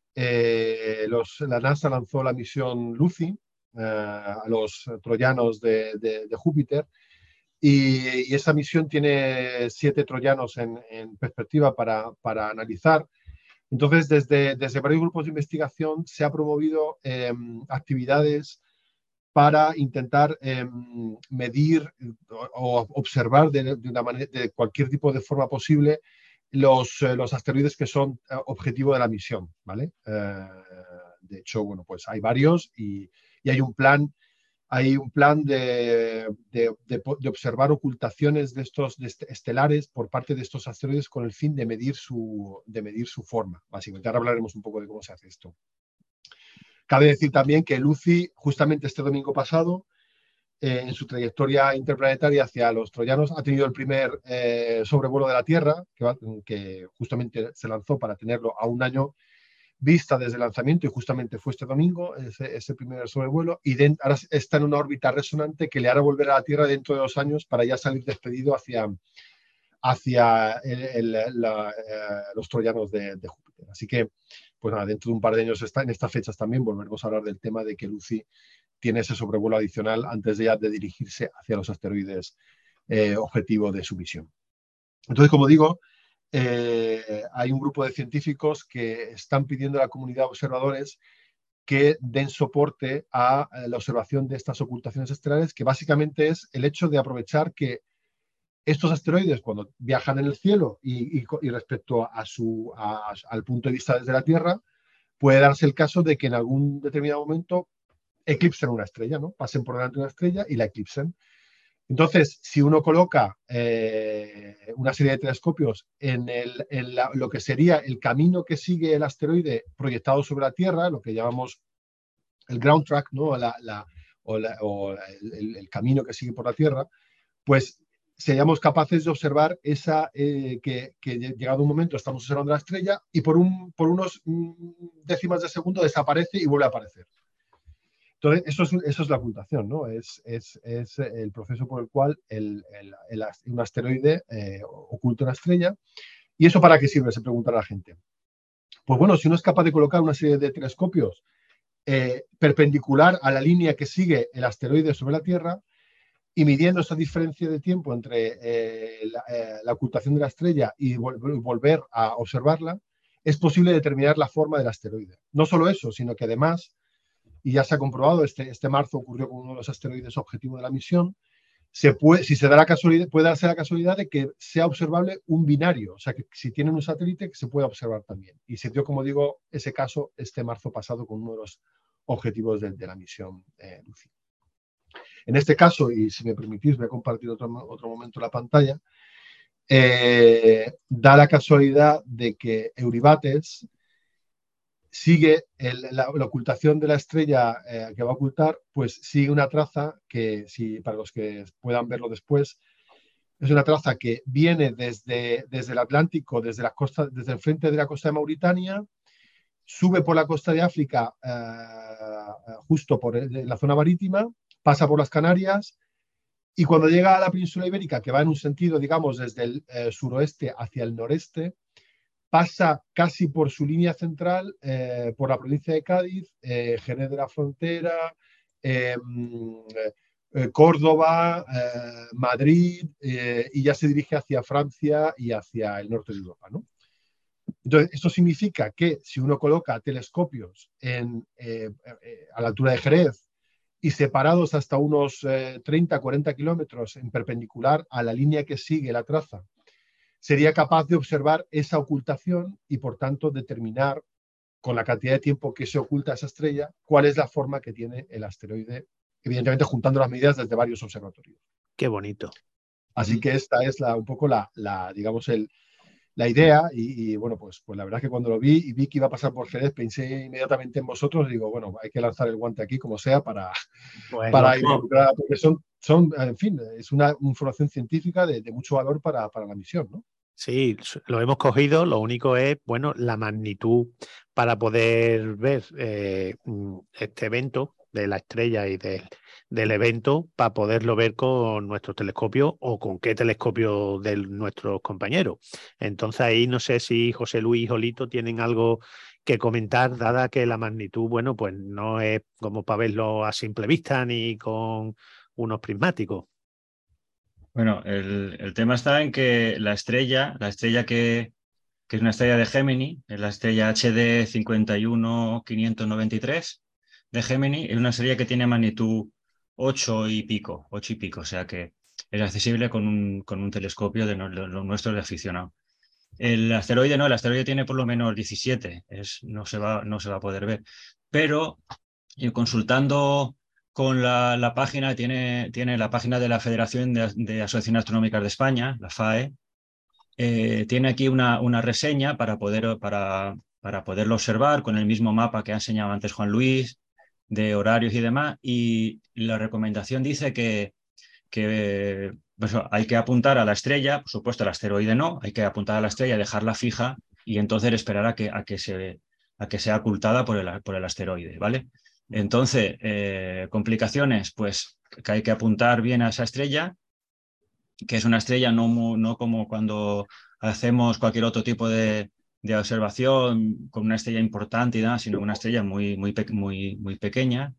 eh, los, la NASA lanzó la misión Lucy uh, a los troyanos de, de, de Júpiter. Y, y esa misión tiene siete troyanos en, en perspectiva para, para analizar. Entonces, desde, desde varios grupos de investigación se ha promovido eh, actividades para intentar eh, medir o, o observar de, de, una manera, de cualquier tipo de forma posible los, eh, los asteroides que son eh, objetivo de la misión, ¿vale? Eh, de hecho, bueno, pues hay varios y, y hay un plan Hay un plan de, de, de, de observar ocultaciones de estos de estelares por parte de estos asteroides con el fin de medir su, de medir su forma. Básicamente, ahora hablaremos un poco de cómo se hace esto. Cabe decir también que Lucy, justamente este domingo pasado, eh, en su trayectoria interplanetaria hacia los troyanos, ha tenido el primer eh, sobrevuelo de la Tierra, que, va, que justamente se lanzó para tenerlo a un año vista desde el lanzamiento, y justamente fue este domingo ese, ese primer sobrevuelo, y de, ahora está en una órbita resonante que le hará volver a la Tierra dentro de dos años para ya salir despedido hacia, hacia el, el, la, eh, los troyanos de, de Júpiter. Así que pues nada, dentro de un par de años, está, en estas fechas también, volveremos a hablar del tema de que Lucy tiene ese sobrevuelo adicional antes de ya de dirigirse hacia los asteroides eh, objetivo de su misión. Entonces, como digo, eh, hay un grupo de científicos que están pidiendo a la comunidad de observadores que den soporte a la observación de estas ocultaciones estelares, que básicamente es el hecho de aprovechar que estos asteroides, cuando viajan en el cielo y, y, y respecto a su, a, al punto de vista desde la Tierra, puede darse el caso de que en algún determinado momento eclipsen una estrella, ¿no? Pasen por delante de una estrella y la eclipsen. Entonces, si uno coloca eh, una serie de telescopios en, el, en la, lo que sería el camino que sigue el asteroide proyectado sobre la Tierra, lo que llamamos el ground track, ¿no? la, la, o, la, o el, el camino que sigue por la Tierra, pues seríamos capaces de observar esa, eh, que, que llegado un momento estamos observando la estrella y por, un, por unos décimas de segundo desaparece y vuelve a aparecer. Entonces, eso es, eso es la ocultación, ¿no? Es, es, es el proceso por el cual el, el, el, un asteroide eh, oculta una estrella. ¿Y eso para qué sirve? Se pregunta la gente. Pues bueno, si uno es capaz de colocar una serie de telescopios eh, perpendicular a la línea que sigue el asteroide sobre la Tierra y midiendo esa diferencia de tiempo entre eh, la, eh, la ocultación de la estrella y vol volver a observarla, es posible determinar la forma del asteroide. No solo eso, sino que además, y ya se ha comprobado, este, este marzo ocurrió con uno de los asteroides objetivo de la misión, se puede, si se da la casualidad, puede darse la casualidad de que sea observable un binario, o sea, que si tienen un satélite que se pueda observar también. Y se dio, como digo, ese caso este marzo pasado con uno de los objetivos de, de la misión eh, Lucy. En este caso, y si me permitís, voy a compartir otro, otro momento la pantalla, eh, da la casualidad de que Eurybates sigue el, la, la ocultación de la estrella eh, que va a ocultar, pues sigue una traza que, si, para los que puedan verlo después, es una traza que viene desde, desde el Atlántico, desde, la costa, desde el frente de la costa de Mauritania, sube por la costa de África, eh, justo por el, la zona marítima, pasa por las Canarias, y cuando llega a la península ibérica, que va en un sentido, digamos, desde el eh, suroeste hacia el noreste, pasa casi por su línea central, eh, por la provincia de Cádiz, eh, Jerez de la Frontera, eh, eh, Córdoba, eh, Madrid, eh, y ya se dirige hacia Francia y hacia el norte de Europa, ¿no? Entonces, esto significa que si uno coloca telescopios en, eh, eh, a la altura de Jerez y separados hasta unos eh, treinta a cuarenta kilómetros en perpendicular a la línea que sigue la traza, sería capaz de observar esa ocultación y, por tanto, determinar con la cantidad de tiempo que se oculta esa estrella cuál es la forma que tiene el asteroide, evidentemente juntando las medidas desde varios observatorios.
Qué bonito.
Así que esta es la, un poco la, la digamos, el, la idea y, y bueno, pues, pues la verdad es que cuando lo vi y vi que iba a pasar por Jerez, pensé inmediatamente en vosotros y digo, bueno, hay que lanzar el guante aquí como sea para,
Bueno,
para involucrar, porque son, son, en fin, es una información científica de, de mucho valor para, para la misión, ¿no?
Sí, lo hemos cogido, lo único es, bueno, la magnitud para poder ver eh, este evento de la estrella y de, del evento, para poderlo ver con nuestro telescopio o con qué telescopio de nuestros compañeros. Entonces ahí no sé si José Luis y Jolito tienen algo que comentar, dada que la magnitud, bueno, pues no es como para verlo a simple vista ni con unos prismáticos.
Bueno, el, el tema está en que la estrella, la estrella que, que es una estrella de Gemini, es la estrella H D cincuenta y uno quinientos noventa y tres de Gemini, es una estrella que tiene magnitud ocho y pico, ocho y pico, o sea que es accesible con un, con un telescopio de los lo nuestros de aficionado. El asteroide no, el asteroide tiene por lo menos diecisiete, es, no, se va, no se va a poder ver, pero y consultando con la, la página, tiene, tiene la página de la Federación de, de Asociaciones Astronómicas de España, la F A E, eh, tiene aquí una, una reseña para, poder, para, para poderlo observar con el mismo mapa que ha enseñado antes Juan Luis, de horarios y demás, y la recomendación dice que, que pues, hay que apuntar a la estrella, por supuesto el asteroide no, hay que apuntar a la estrella, dejarla fija y entonces esperar a que, a que, se, a que sea ocultada por el, por el asteroide, ¿vale? Entonces, eh, complicaciones, pues que hay que apuntar bien a esa estrella, que es una estrella no, no como cuando hacemos cualquier otro tipo de, de observación con una estrella importante y nada, sino una estrella muy, muy, muy, muy pequeña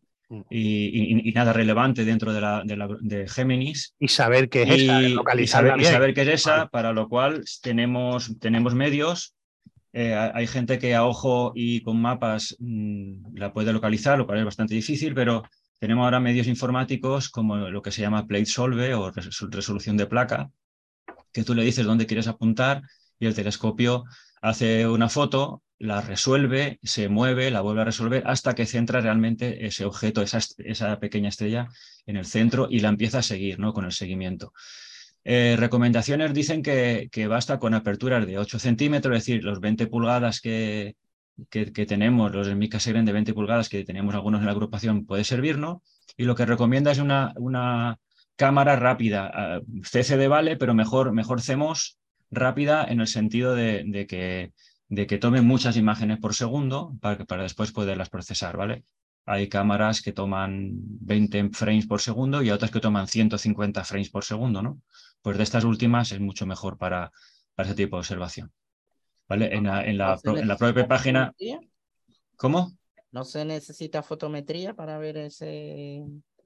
y, y, y nada relevante dentro de, la, de, la, de Géminis.
Y saber qué es
y,
esa,
y,
localizarla
saber,
bien.
y saber qué es esa,
Vale.
para lo cual tenemos, tenemos medios. Eh, hay gente que a ojo y con mapas mmm, la puede localizar, lo cual es bastante difícil, pero tenemos ahora medios informáticos como lo que se llama Plate Solve o resolución de placa, que tú le dices dónde quieres apuntar y el telescopio hace una foto, la resuelve, se mueve, la vuelve a resolver hasta que centra realmente ese objeto, esa, esa pequeña estrella en el centro y la empieza a seguir, ¿no? Con el seguimiento. Eh, recomendaciones dicen que, que basta con aperturas de ocho centímetros, es decir, los veinte pulgadas que, que, que tenemos, los Mica Seven de veinte pulgadas que tenemos algunos en la agrupación puede servirnos, y lo que recomienda es una, una cámara rápida, uh, C C D vale, pero mejor, mejor C M O S rápida en el sentido de, de, que, de que tome muchas imágenes por segundo para, para después poderlas procesar, ¿vale? Hay cámaras que toman veinte frames por segundo y otras que toman ciento cincuenta frames por segundo, ¿no? Pues de estas últimas es mucho mejor para, para ese tipo de observación. ¿Vale? En la, en la, en la propia página... ¿Cómo?
¿No se necesita fotometría para ver ese...?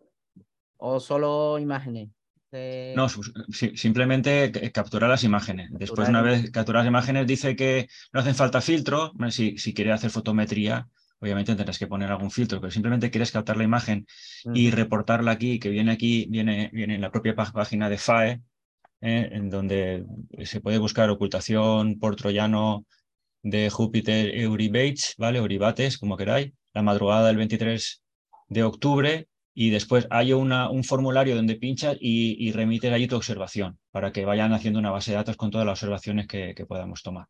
¿O solo imágenes? De...
No, simplemente capturar las imágenes. Capturar Después, una vez capturar las imágenes, dice que no hacen falta filtros. Si, si quieres hacer fotometría, obviamente tendrás que poner algún filtro, pero simplemente quieres captar la imagen uh-huh. y reportarla aquí, que viene aquí, viene, viene en la propia página de F A E, eh, en donde se puede buscar ocultación por troyano de Júpiter Euribates, ¿vale? Euribates, como queráis, la madrugada del veintitrés de octubre, y después hay una, un formulario donde pinchas y, y remites allí tu observación, para que vayan haciendo una base de datos con todas las observaciones que, que podamos tomar.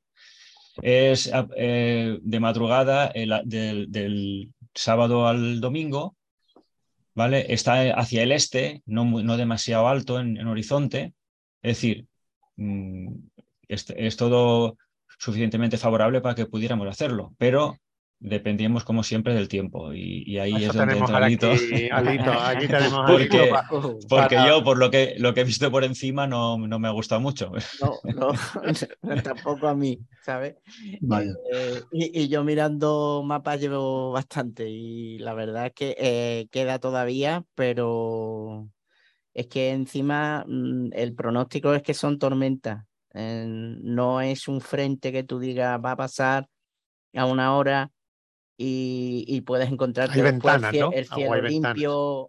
Es eh, de madrugada el, del, del sábado al domingo, ¿vale? Está hacia el este, no, no demasiado alto en, en horizonte, es decir, mmm, es, es todo suficientemente favorable para que pudiéramos hacerlo, pero dependíamos como siempre del tiempo y, y ahí
Eso
es donde entra Alito.
Aquí, Alito, aquí tenemos
porque,
para,
porque
para...
yo, por lo que, lo que he visto por encima, no, no me ha gustado mucho.
No, no, tampoco a mí, ¿sabes? Vaya. Eh, y, y yo mirando mapas llevo bastante y la verdad es que eh, queda todavía, pero es que encima mmm, el pronóstico es que son tormentas. Eh, no es un frente que tú digas va a pasar a una hora y, y puedes encontrarte
hay
después
ventanas,
el,
¿no?
el cielo limpio o,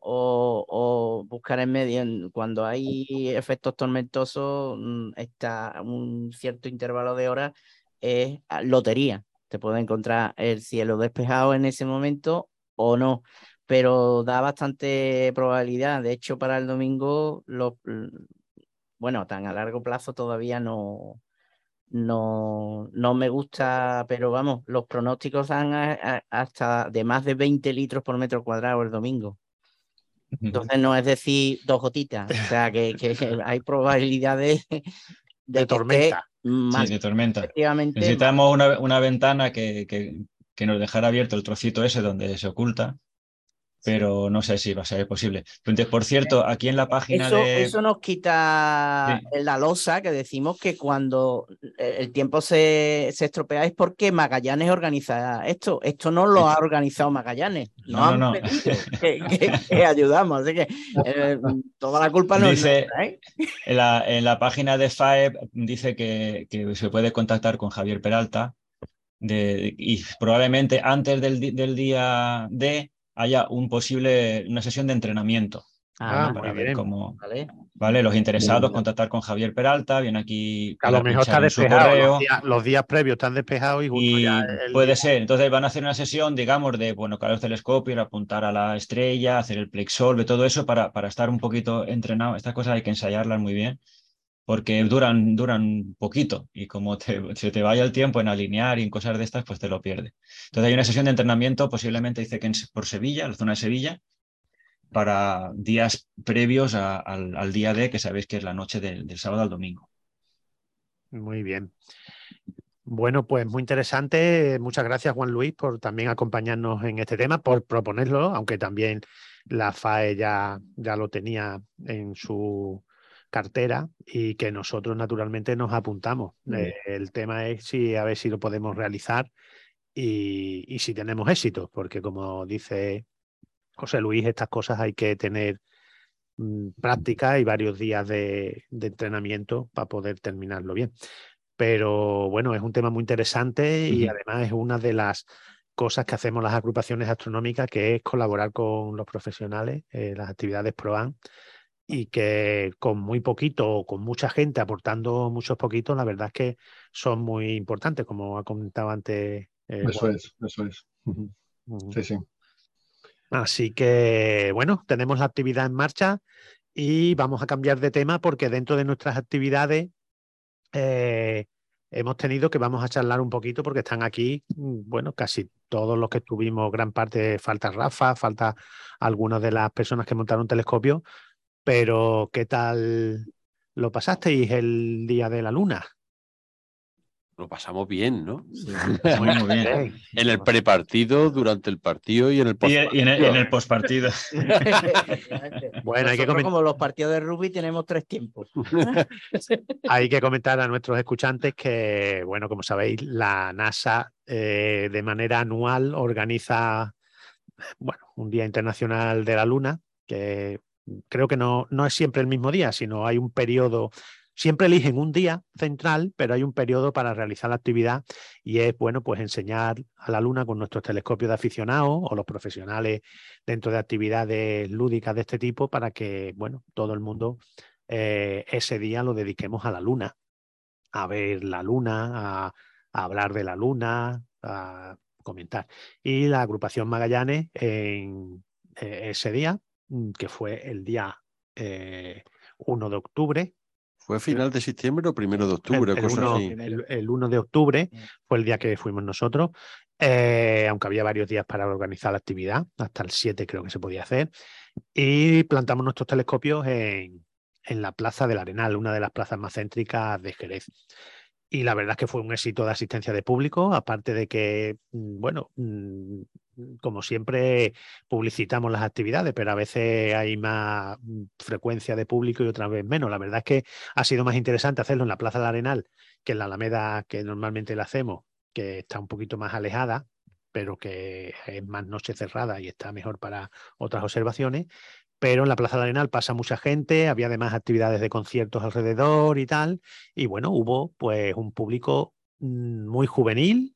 o buscar en medio. Cuando hay efectos tormentosos, está un cierto intervalo de horas, es lotería. Te puede encontrar el cielo despejado en ese momento o no, pero da bastante probabilidad. De hecho, para el domingo, lo, bueno, tan a largo plazo todavía no... No, no me gusta, pero vamos, los pronósticos dan a, a, hasta de más de veinte litros por metro cuadrado el domingo. Entonces no es decir dos gotitas, o sea que, que hay probabilidades de,
de
que
tormenta.
Más,
sí, de tormenta.
Efectivamente,
necesitamos una, una ventana que, que, que nos dejara abierto el trocito ese donde se oculta, pero no sé si va a ser posible. Entonces, por cierto, aquí en la página
eso,
de...
Eso nos quita sí. la losa, que decimos que cuando el tiempo se, se estropea es porque Magallanes organiza esto. Esto no lo ha organizado Magallanes. Nos
no,
han
no, no.
pedido que, que, que ayudamos. Así que eh, toda la culpa no
dice,
es nuestra, ¿eh?
En la, en la página de F A E dice que, que se puede contactar con Javier Peralta de, y probablemente antes del, del día D haya un posible, una sesión de entrenamiento.
Ah,
para
muy
ver
bien.
cómo,
vale.
¿vale? Los interesados, contactar con Javier Peralta, viene aquí,
a lo mejor está
en su
despejado,
correo.
los días, los días previos están despejados y justo
y
ya el
puede
día...
ser, entonces van a hacer una sesión, digamos, de, bueno, claro, el telescopio, apuntar a la estrella, hacer el Plexolve, todo eso para, para estar un poquito entrenado. Estas cosas hay que ensayarlas muy bien, porque duran, duran poquito y como te, se te vaya el tiempo en alinear y en cosas de estas, pues te lo pierdes. Entonces hay una sesión de entrenamiento, posiblemente dice que en, por Sevilla, la zona de Sevilla, para días previos a, al, al día D, que sabéis que es la noche del, del sábado al domingo.
Muy bien. Bueno, pues muy interesante. Muchas gracias, Juan Luis, por también acompañarnos en este tema, por proponerlo, aunque también la F A E ya, ya lo tenía en su cartera y que nosotros naturalmente nos apuntamos.
Mm.
Eh, el tema es si a ver si lo podemos realizar y, y si tenemos éxito, porque como dice José Luis, estas cosas hay que tener mm, práctica y varios días de, de entrenamiento para poder terminarlo bien. Pero bueno, es un tema muy interesante y
Ujú.
además es una de las cosas que hacemos las agrupaciones astronómicas, que es colaborar con los profesionales, eh, las actividades PROAM, y que con muy poquito o con mucha gente aportando muchos poquitos, la verdad es que son muy importantes, como ha comentado antes eh,
Eso
Juan.
es, eso es. Ujú.
Ujú.
Sí, sí.
Así que, bueno, tenemos la actividad en marcha y vamos a cambiar de tema porque dentro de nuestras actividades eh, hemos tenido que vamos a charlar un poquito porque están aquí, mm, bueno, casi todos los que estuvimos, gran parte, falta Rafa, falta algunas de las personas que montaron telescopio, pero ¿qué tal lo pasasteis el día de la luna?
Lo pasamos bien, ¿no?
Sí, lo pasamos muy bien.
En el prepartido, durante el partido y en el
Y, y en el, y en el
postpartido.
postpartido.
Bueno, hay que
Nosotros,
comentar.
como los partidos de rugby, tenemos tres tiempos.
Hay que comentar a nuestros escuchantes que, bueno, como sabéis, la NASA eh, de manera anual organiza, bueno, un Día Internacional de la Luna, que creo que no, no es siempre el mismo día, sino hay un periodo, siempre eligen un día central, pero hay un periodo para realizar la actividad y es, bueno, pues enseñar a la Luna con nuestros telescopios de aficionados o los profesionales dentro de actividades lúdicas de este tipo para que, bueno, todo el mundo eh, ese día lo dediquemos a la Luna, a ver la Luna, a, a hablar de la Luna, a comentar. Y la agrupación Magallanes en eh, ese día, mm, que fue el día eh, uno de octubre.
¿Fue final de septiembre o primero de octubre?
El, el,
Cosas
uno,
así.
el, el uno de octubre fue el día que fuimos nosotros, eh, aunque había varios días para organizar la actividad, hasta el siete creo que se podía hacer, y plantamos nuestros telescopios en, en la Plaza del Arenal, una de las plazas más céntricas de Jerez. Y la verdad es que fue un éxito de asistencia de público, aparte de que, bueno, como siempre publicitamos las actividades, pero a veces hay más frecuencia de público y otras veces menos. La verdad es que ha sido más interesante hacerlo en la Plaza del Arenal que en la Alameda que normalmente la hacemos, que está un poquito más alejada, pero que es más noche cerrada y está mejor para otras observaciones. Pero en la Plaza del Arenal pasa mucha gente, había además actividades de conciertos alrededor y tal, y bueno, hubo pues un público muy juvenil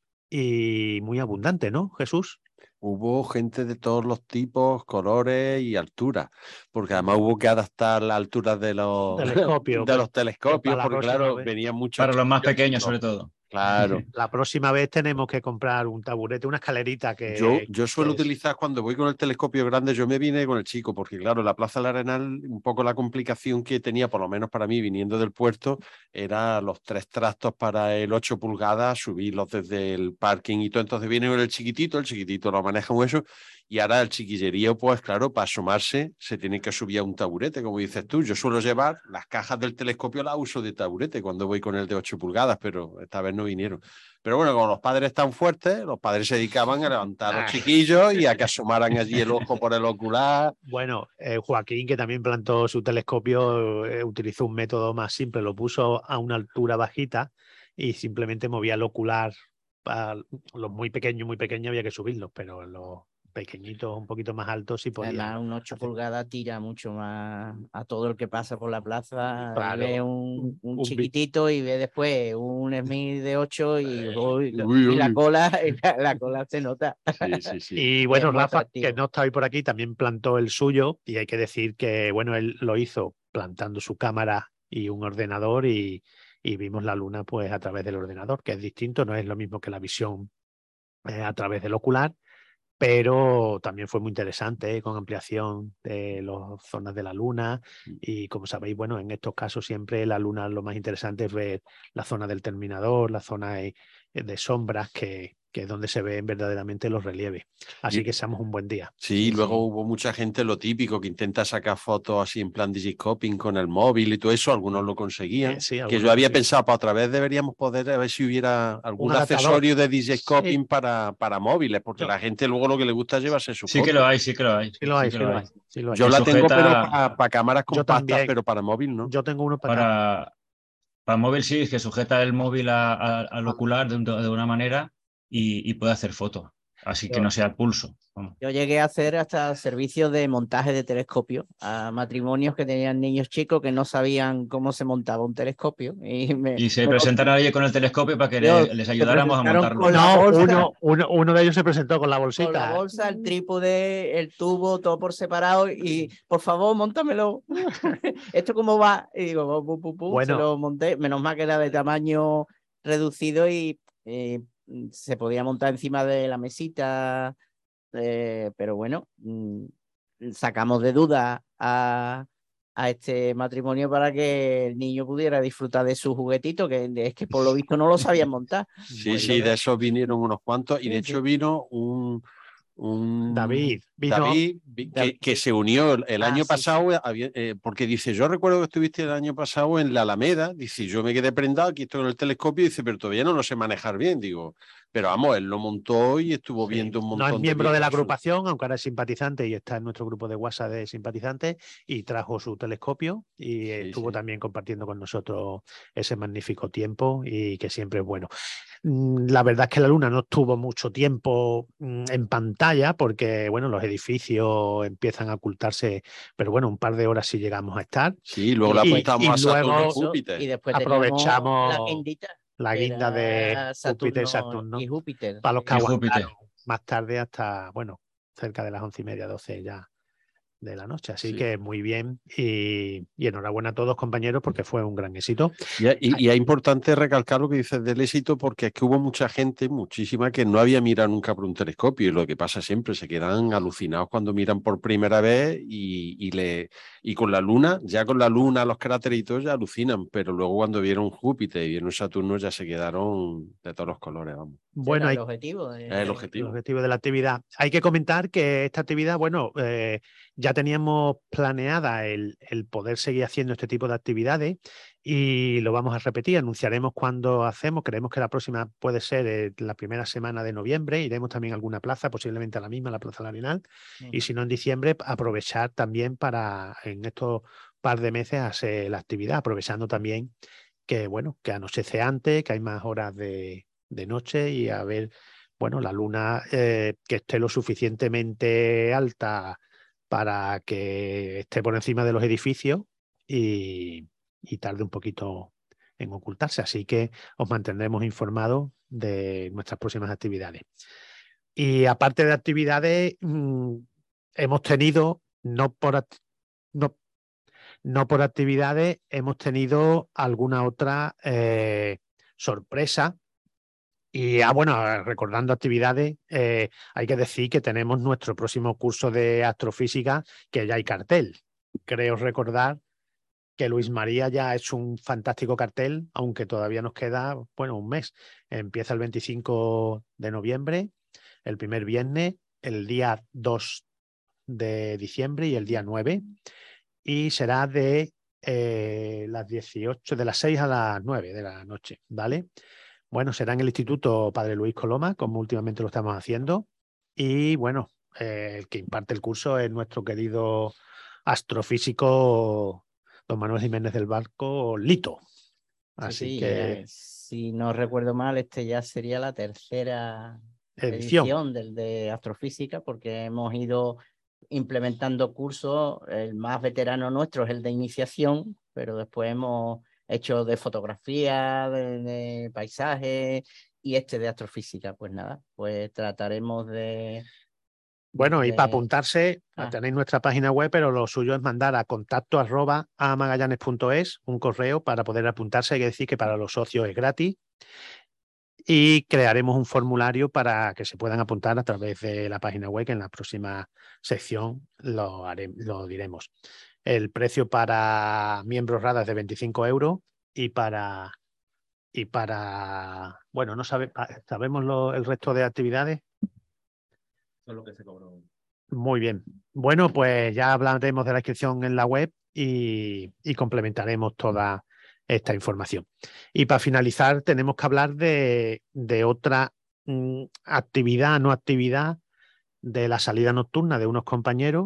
y muy abundante, ¿no, Jesús?
Hubo gente de todos los tipos, colores y alturas, porque además hubo que adaptar la altura de los
telescopios,
de los telescopios,
para la
porque claro,
vez.
venían muchos.
Para los más pequeños, sobre todo.
Claro.
La próxima vez tenemos que comprar un taburete, una escalerita que...
Yo, yo suelo
que es...
utilizar cuando voy con el telescopio grande, yo me vine con el chico, porque claro, la Plaza del Arenal, un poco la complicación que tenía, por lo menos para mí, viniendo del puerto, era los tres trastos para el ocho pulgadas, subirlos desde el parking y todo. Entonces viene con el chiquitito, el chiquitito lo maneja con eso, y ahora el chiquillerío, pues claro, para asomarse se tiene que subir a un taburete, como dices tú. Yo suelo llevar las cajas del telescopio, las uso de taburete cuando voy con el de ocho pulgadas, pero esta vez no vinieron. Pero bueno, como los padres están fuertes, los padres se dedicaban a levantar a los chiquillos y a que asomaran allí el ojo por el ocular.
Bueno, eh, Joaquín, que también plantó su telescopio, eh, utilizó un método más simple, lo puso a una altura bajita y simplemente movía el ocular. Para los muy pequeños, muy pequeños había que subirlos, pero los pequeñitos un poquito más altos sí podían.
Además, un ocho pulgadas tira mucho más a todo el que pasa por la plaza.
Claro.
Ve un, un,
Un
chiquitito y ve después un Smith de ocho y, uy,
Uy,
y la
uy.
cola la, la cola se nota.
Sí, sí, sí.
Y bueno,
Es muy
Rafa,
atractivo.
que no está hoy por aquí, también plantó el suyo y hay que decir que, bueno, él lo hizo plantando su cámara y un ordenador y, y vimos la luna pues a través del ordenador, que es distinto, no es lo mismo que la visión eh, a través del ocular, pero también fue muy interesante, ¿eh? Con ampliación de las zonas de la luna y como sabéis, bueno, en estos casos siempre la luna lo más interesante es ver la zona del terminador, la zona de, de sombras que, que es donde se ven verdaderamente los relieves. Así
Y-
que seamos un buen día.
Sí, luego hubo mucha gente, lo típico, que intenta sacar fotos así en plan digiscoping con el móvil y todo eso, algunos lo conseguían.
Eh, sí,
que
algunos
yo había
sí.
pensado, para otra vez deberíamos poder a ver si hubiera algún
adaptador.
accesorio de digiscoping
Sí.
para, para móviles, porque
Yo-
la gente luego lo que le gusta es llevarse su
Sí
foto.
que lo hay, sí que lo hay.
Sí lo hay,
que
sí lo hay. Sí lo hay.
Yo
Y
la tengo,
sujeta-
pero para cámaras
Yo
compactas,
también.
pero para móvil, ¿no?
Yo tengo uno para, acá.
Para, para móvil sí, que sujeta el móvil a- a- al ocular de, un- de una manera y, y puede hacer fotos. Así que
Yo-
no sea el pulso. Vamos.
Yo llegué a hacer hasta servicios de montaje de telescopio a matrimonios que tenían niños chicos que no sabían cómo se montaba un telescopio. Y, me,
Y se
me-
presentaron allí con el telescopio para que
Dios,
le- les
se
ayudáramos a
presentaron
montarlo.
con la
No,
bolsa.
uno, uno, uno de ellos se presentó con la bolsita.
con la bolsa, el trípode, el tubo, todo por separado y por favor, móntamelo. ¿Esto cómo va? Y digo, pu, pu, pu,
Bueno.
se lo monté. Menos mal que era de tamaño reducido y eh, se podía montar encima de la mesita. eh, pero bueno, mm, sacamos de duda a, a este matrimonio para que el niño pudiera disfrutar de su juguetito, que es que por lo visto no lo sabían montar.
Sí,
Bueno,
sí, de esos vinieron unos cuantos y de
Sí,
hecho
sí.
vino un, un
David, vino-
David vi- que, que se unió el, el
Ah,
año
sí,
pasado, había- eh, porque dice, yo recuerdo que estuviste el año pasado en la Alameda, dice, yo me quedé prendado, aquí estoy con el telescopio, dice, pero todavía no lo sé manejar bien, digo, pero vamos, él lo montó y estuvo
Sí.
viendo un
No
montón
es miembro de la
vídeos.
agrupación, aunque ahora es simpatizante y está en nuestro grupo de WhatsApp de simpatizantes, y trajo su telescopio y
Sí,
estuvo
sí.
también compartiendo con nosotros ese magnífico tiempo y que siempre es bueno. Mm, La verdad es que la Luna no estuvo mucho tiempo mm, en pantalla porque, bueno, los edificios empiezan a ocultarse, pero bueno, un par de horas sí llegamos a estar.
Sí, luego
Y
le
después-
apuntamos
y
a Saturno y
luego-
Eso,
Júpiter.
y después
Aprovechamos
teníamos la guindita,
la
que
guinda de
era
Júpiter y
Saturno
Saturno
y Júpiter.
para los que
Y Júpiter.
aguantaron más tarde hasta, bueno, cerca de las once y media, doce ya de la noche. Así
Sí.
que muy bien y, y enhorabuena a todos, compañeros, porque fue un gran éxito.
Y, y- y es importante recalcar lo que dices del éxito, porque es que hubo mucha gente, muchísima, que no había mirado nunca por un telescopio, y lo que pasa siempre, se quedan alucinados cuando miran por primera vez y, y, le, y con la luna, ya con la luna, los cráteres y todo, ya alucinan, pero luego cuando vieron Júpiter y vieron Saturno ya se quedaron de todos los colores, vamos.
Bueno,
Era
hay
el objetivo. de-
Es el
el
objetivo.
objetivo de la actividad. Hay que comentar que esta actividad, bueno, eh, ya teníamos planeada el, el poder seguir haciendo este tipo de actividades y lo vamos a repetir. Anunciaremos cuándo hacemos. Creemos que la próxima puede ser eh, la primera semana de noviembre. Iremos también a alguna plaza, posiblemente a la misma, la Plaza Larinal. Y si no en diciembre, aprovechar también para en estos par de meses hacer la actividad, aprovechando también que, bueno, que anochece antes, que hay más horas de, de noche y a ver, bueno, la luna eh, que esté lo suficientemente alta para que esté por encima de los edificios y, y tarde un poquito en ocultarse. Así que os mantendremos informados de nuestras próximas actividades. Y aparte de actividades, mmm, hemos tenido, no por, act- no, no por actividades, hemos tenido alguna otra eh, sorpresa. Y ah, bueno, recordando actividades, eh, hay que decir que tenemos nuestro próximo curso de astrofísica, que ya hay cartel. Creo recordar que Luis María ya ha hecho un fantástico cartel, aunque todavía nos queda, bueno, un mes. Empieza el veinticinco de noviembre, el primer viernes, el día dos de diciembre y el día nueve. Y será de eh, las dieciocho, de las seis a las nueve de la noche, ¿vale? Bueno, será en el Instituto Padre Luis Coloma, como últimamente lo estamos haciendo. Y bueno, eh, el que imparte el curso es nuestro querido astrofísico don Manuel Jiménez del Barco, Lito. Así
Sí, sí,
que
eh, si no recuerdo mal, este ya sería la tercera
edición.
edición del de astrofísica, porque hemos ido implementando cursos. El más veterano nuestro es el de iniciación, pero después hemos hecho de fotografía, de, de paisaje y este de astrofísica. Pues nada, pues trataremos de...
Bueno, y
de-
para apuntarse,
Ah.
tenéis nuestra página web, pero lo suyo es mandar a contacto arroba a magallanes punto es un correo para poder apuntarse. Hay que decir que para los socios es gratis. Y crearemos un formulario para que se puedan apuntar a través de la página web, que en la próxima sección lo, haré, lo diremos. El precio para miembros RADA es de veinticinco euros y para y para, bueno, no sabe, sabemos lo, el resto de actividades.
Eso es lo que se cobró.
Muy bien. Bueno, pues ya hablaremos de la inscripción en la web y, y complementaremos toda esta información. Y para finalizar, tenemos que hablar de, de otra mm, actividad, no actividad, de la salida nocturna de unos compañeros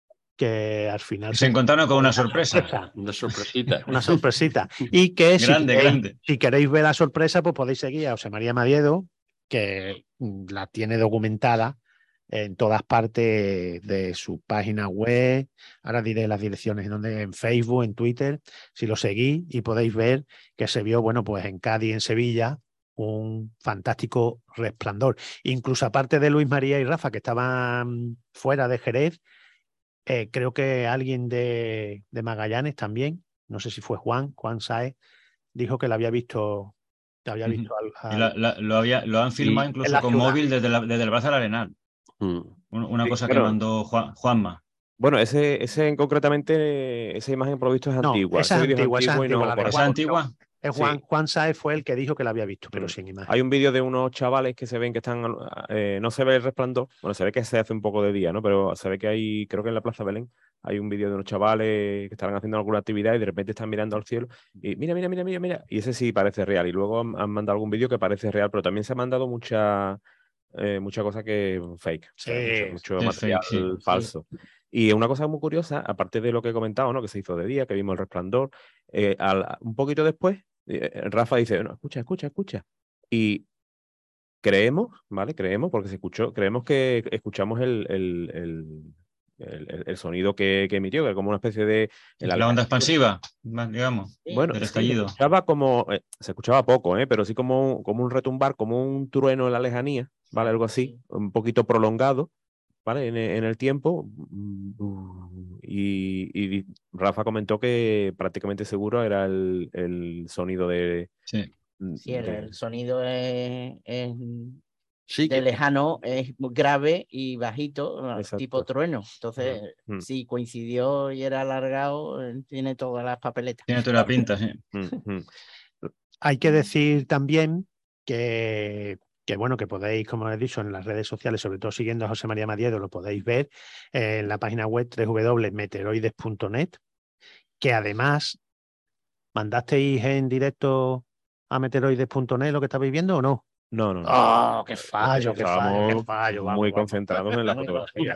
que al final
se encontraron con una sorpresa.
sorpresa.
Una sorpresita.
Una sorpresita. Y que si
Grande,
queréis,
grande.
si queréis ver la sorpresa, pues podéis seguir a José María Madiedo, que mm, la tiene documentada en todas partes de su página web. Ahora diré las direcciones en donde, en Facebook, en Twitter, si lo seguís, y podéis ver que se vio, bueno, pues en Cádiz, en Sevilla, un fantástico resplandor. Incluso aparte de Luis María y Rafa, que estaban fuera de Jerez, eh, creo que alguien de, de Magallanes también, no sé si fue Juan, Juan Sáez, dijo que la había visto, que había visto al,
Y
al,
la- la- lo, había, lo han filmado
en
incluso
la
con
ciudad.
móvil desde, la- desde el Brazo al Arenal.
Mm.
Un- Una
Sí,
cosa que
bueno.
mandó Juan, Juanma.
Bueno, ese, ese concretamente, esa imagen por lo visto es
No,
antigua.
esa
Ese
es
vídeo
antigua, esa es
antiguo y
antigua,
no
la de
correcto.
¿Esa
Juan,
antigua?
Es Juan,
Sí.
Juan Sáez fue el que dijo que la había visto, pero
Mm.
sin imagen.
Hay un vídeo de unos chavales que se ven que están, eh, no se ve el resplandor, bueno, se ve que se hace un poco de día, ¿no? Pero se ve que hay, creo que en la Plaza Belén, hay un vídeo de unos chavales que están haciendo alguna actividad y de repente están mirando al cielo y mira, mira, mira, mira, mira, y ese sí parece real. Y luego han, han mandado algún vídeo que parece real, pero también se han mandado mucha, eh, mucha cosa que fake, o sea,
Sí,
mucho, mucho
es
material
fake, sí.
falso. Y una cosa muy curiosa, aparte de lo que he comentado, ¿no? Que se hizo de día, que vimos el resplandor, eh, al, un poquito después, eh, Rafa dice, no, escucha, escucha, escucha. Y creemos, ¿vale? Creemos, porque se escuchó, creemos que escuchamos el, el, el, el- el- el sonido que, que emitió, que era como una especie de... el
La onda
alcance-
expansiva, más, digamos,
Bueno,
del
sí, se
estallido.
escuchaba como, eh, se escuchaba poco, ¿eh? Pero sí como, como un retumbar, como un trueno en la lejanía, ¿vale? Algo así, un poquito prolongado, ¿vale? En, e- en el tiempo. Y, y Rafa comentó que prácticamente seguro era el, el sonido de...
Sí.
Sí, el,
de-
el sonido es, es
Sí,
de
que,
lejano, es muy grave y bajito, ah,
Exacto.
tipo trueno. Entonces,
Mm.
si coincidió y era alargado, eh, tiene todas las papeletas.
Tiene toda la pinta, sí.
Mm, mm.
Hay que decir también que, que, bueno, que podéis, como he dicho, en las redes sociales, sobre todo siguiendo a José María Madiedo, lo podéis ver en la página web doble u doble u doble u punto meteoroides punto net, que además mandasteis en directo a meteoroides punto net lo que estabais viendo, ¿o no?
No, no, no.
¡Oh, qué fallo, qué fallo, qué
Estábamos
fallo! Vamos,
muy
vamos.
concentrados en la
Muy
fotografía.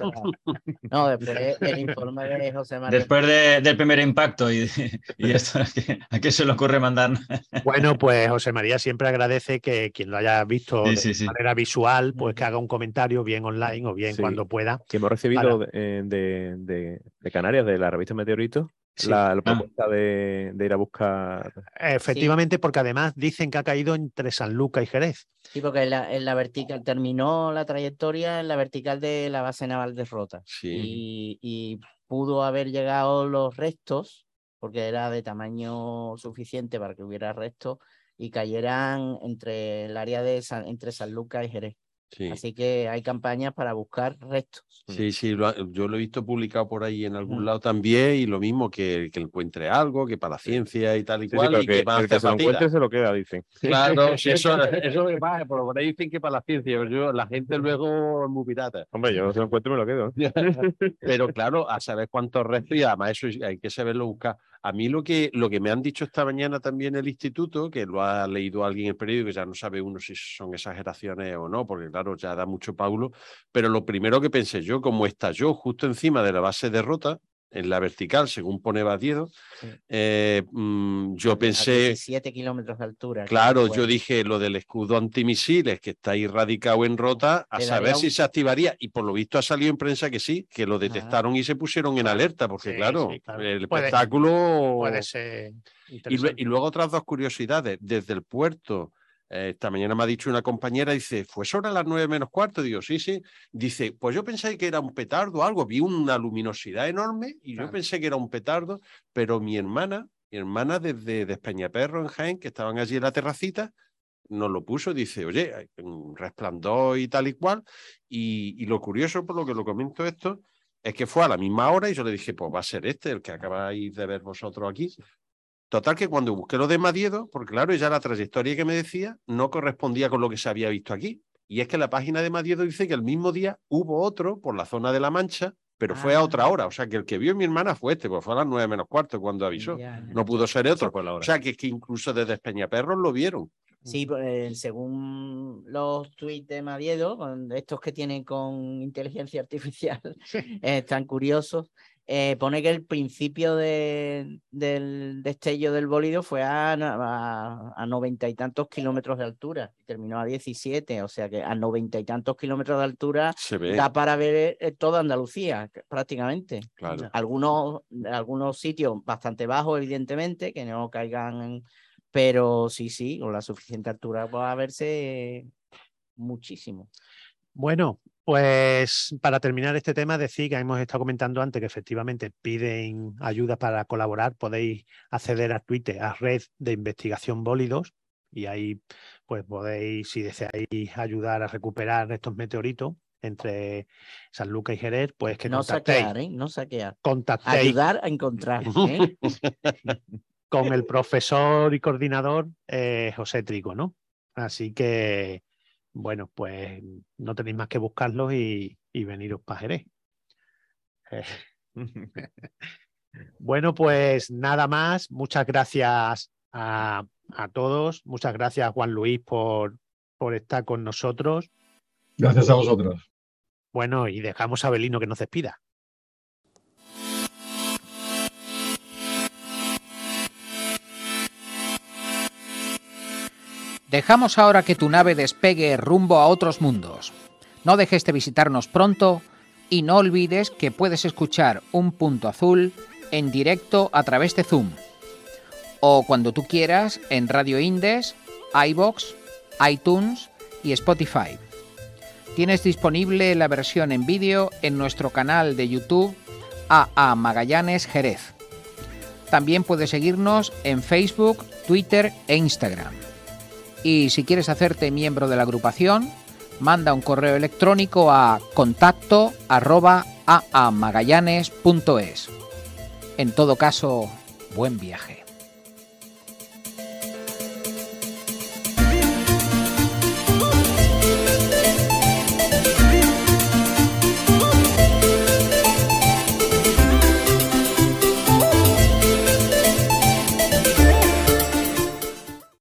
No, después el informe de José María.
Después de- del primer impacto y, y esto, ¿a qué, ¿a qué se le ocurre mandar?
Bueno, pues José María siempre agradece que quien lo haya visto
Sí,
de
sí, sí.
manera visual, pues que haga un comentario bien online o bien
Sí.
cuando pueda.
Que hemos recibido
Para-
de, de, de- de Canarias, de la revista Meteorito,
Sí.
la, la propuesta de, de ir a buscar.
Efectivamente, porque además dicen que ha caído entre Sanlúcar y Jerez.
Sí, porque en la, en la vertical terminó la trayectoria en la vertical de la base naval de Rota.
sí.
Y, y pudo haber llegado los restos, porque era de tamaño suficiente para que hubiera restos, y cayeran entre el área de San, entre Sanlúcar y Jerez.
Sí.
Así que hay campañas para buscar restos.
Sí, sí, lo ha- yo lo he visto publicado por ahí en algún
Mm.
lado también y lo mismo que, que encuentre algo, que para la ciencia y tal y
Sí, sí,
cual,
pero
y
que,
que va a
el que
hacer
se lo
batida.
encuentre se lo queda, dicen.
Claro, sí, eso, eso me pasa, por ahí dicen que para la ciencia, pero yo, la gente luego es muy pirata.
Hombre, yo se lo encuentro y me lo quedo.
Pero claro, a saber cuántos restos y además eso hay que saberlo buscar. A mí lo que, lo que me han dicho esta mañana también el instituto, que lo ha leído alguien en el periódico, ya no sabe uno si son exageraciones o no, porque claro, ya da mucho paulo, pero lo primero que pensé yo, como estalló justo encima de la base de Rota, en la vertical, según pone Badiedo,
Sí.
eh, mm, yo
A
pensé...
diecisiete kilómetros de altura.
Claro,
creo que
yo
fue.
dije lo del escudo antimisiles que está ahí radicado en Rota, a
Te
saber
daría
si
un-
se activaría. Y por lo visto ha salido en prensa que sí, que lo detectaron y se pusieron en
Claro.
alerta, porque
Sí,
claro,
sí, claro.
el
Puede-
espectáculo...
Puede ser
Y, lue-
interesante.
y luego otras dos curiosidades. Desde el puerto, eh, esta mañana me ha dicho una compañera, dice, ¿fue sobre las nueve menos cuarto? Digo, sí, sí. Dice, pues yo pensé que era un petardo o algo. Vi una luminosidad enorme y
Claro.
yo pensé que era un petardo, pero mi hermana, mi hermana desde de Espeñaperro en Jaén, que estaban allí en la terracita, nos lo puso, dice, oye, hay un resplandor y tal y cual. Y, y lo curioso, por lo que lo comento esto, es que fue a la misma hora y yo le dije, pues va a ser este, el que acabáis de ver vosotros aquí. Total que cuando busqué lo de Madiedo, porque claro, ya la trayectoria que me decía no correspondía con lo que se había visto aquí. Y es que la página de Madiedo dice que el mismo día hubo otro por la zona de La Mancha, pero fue a otra hora. O sea, que el que vio mi hermana fue este, pues fue a las nueve menos cuarto cuando avisó.
Ya, ya.
No pudo ser otro.
Fue la hora.
O sea, que es que incluso desde Peñaperros lo vieron.
Sí, pues, según los tuits de Madiedo, con estos que tienen con inteligencia artificial, eh, tan curiosos, eh, pone que el principio de, del destello del bólido fue a, a, a noventa y tantos kilómetros de altura y terminó a diecisiete, o sea que a noventa y tantos kilómetros de altura
Se ve.
da para ver eh, toda Andalucía prácticamente.
Claro.
Algunos, algunos sitios bastante bajos, evidentemente, que no caigan en... Pero sí, sí, con la suficiente altura va a verse muchísimo.
Bueno, pues para terminar este tema, decir que hemos estado comentando antes que efectivamente piden ayuda para colaborar. Podéis acceder a Twitter, a Red de Investigación Bólidos, y ahí pues podéis, si deseáis ayudar a recuperar estos meteoritos entre Sanlúcar y Jerez, pues que
No
contactéis.
saquear, ¿eh? No saquear.
Contactéis
Ayudar a encontrar, ¿eh?
con el profesor y coordinador eh, José Trigo, ¿no? Así que, bueno, pues no tenéis más que buscarlos y, y veniros para Jerez. Eh, bueno, pues nada más. Muchas gracias a, a todos. Muchas gracias, Juan Luis, por, por estar con nosotros.
Gracias a vosotros.
Bueno, y dejamos a Belino que nos despida.
Dejamos ahora que tu nave despegue rumbo a otros mundos. No dejes de visitarnos pronto y no olvides que puedes escuchar Un Punto Azul en directo a través de Zoom o cuando tú quieras en Radio Indes, iVoox, iTunes y Spotify. Tienes disponible la versión en vídeo en nuestro canal de YouTube A A Magallanes Jerez. También puedes seguirnos en Facebook, Twitter e Instagram. Y si quieres hacerte miembro de la agrupación, manda un correo electrónico a contacto arroba aamagallanes punto es. En todo caso, buen viaje.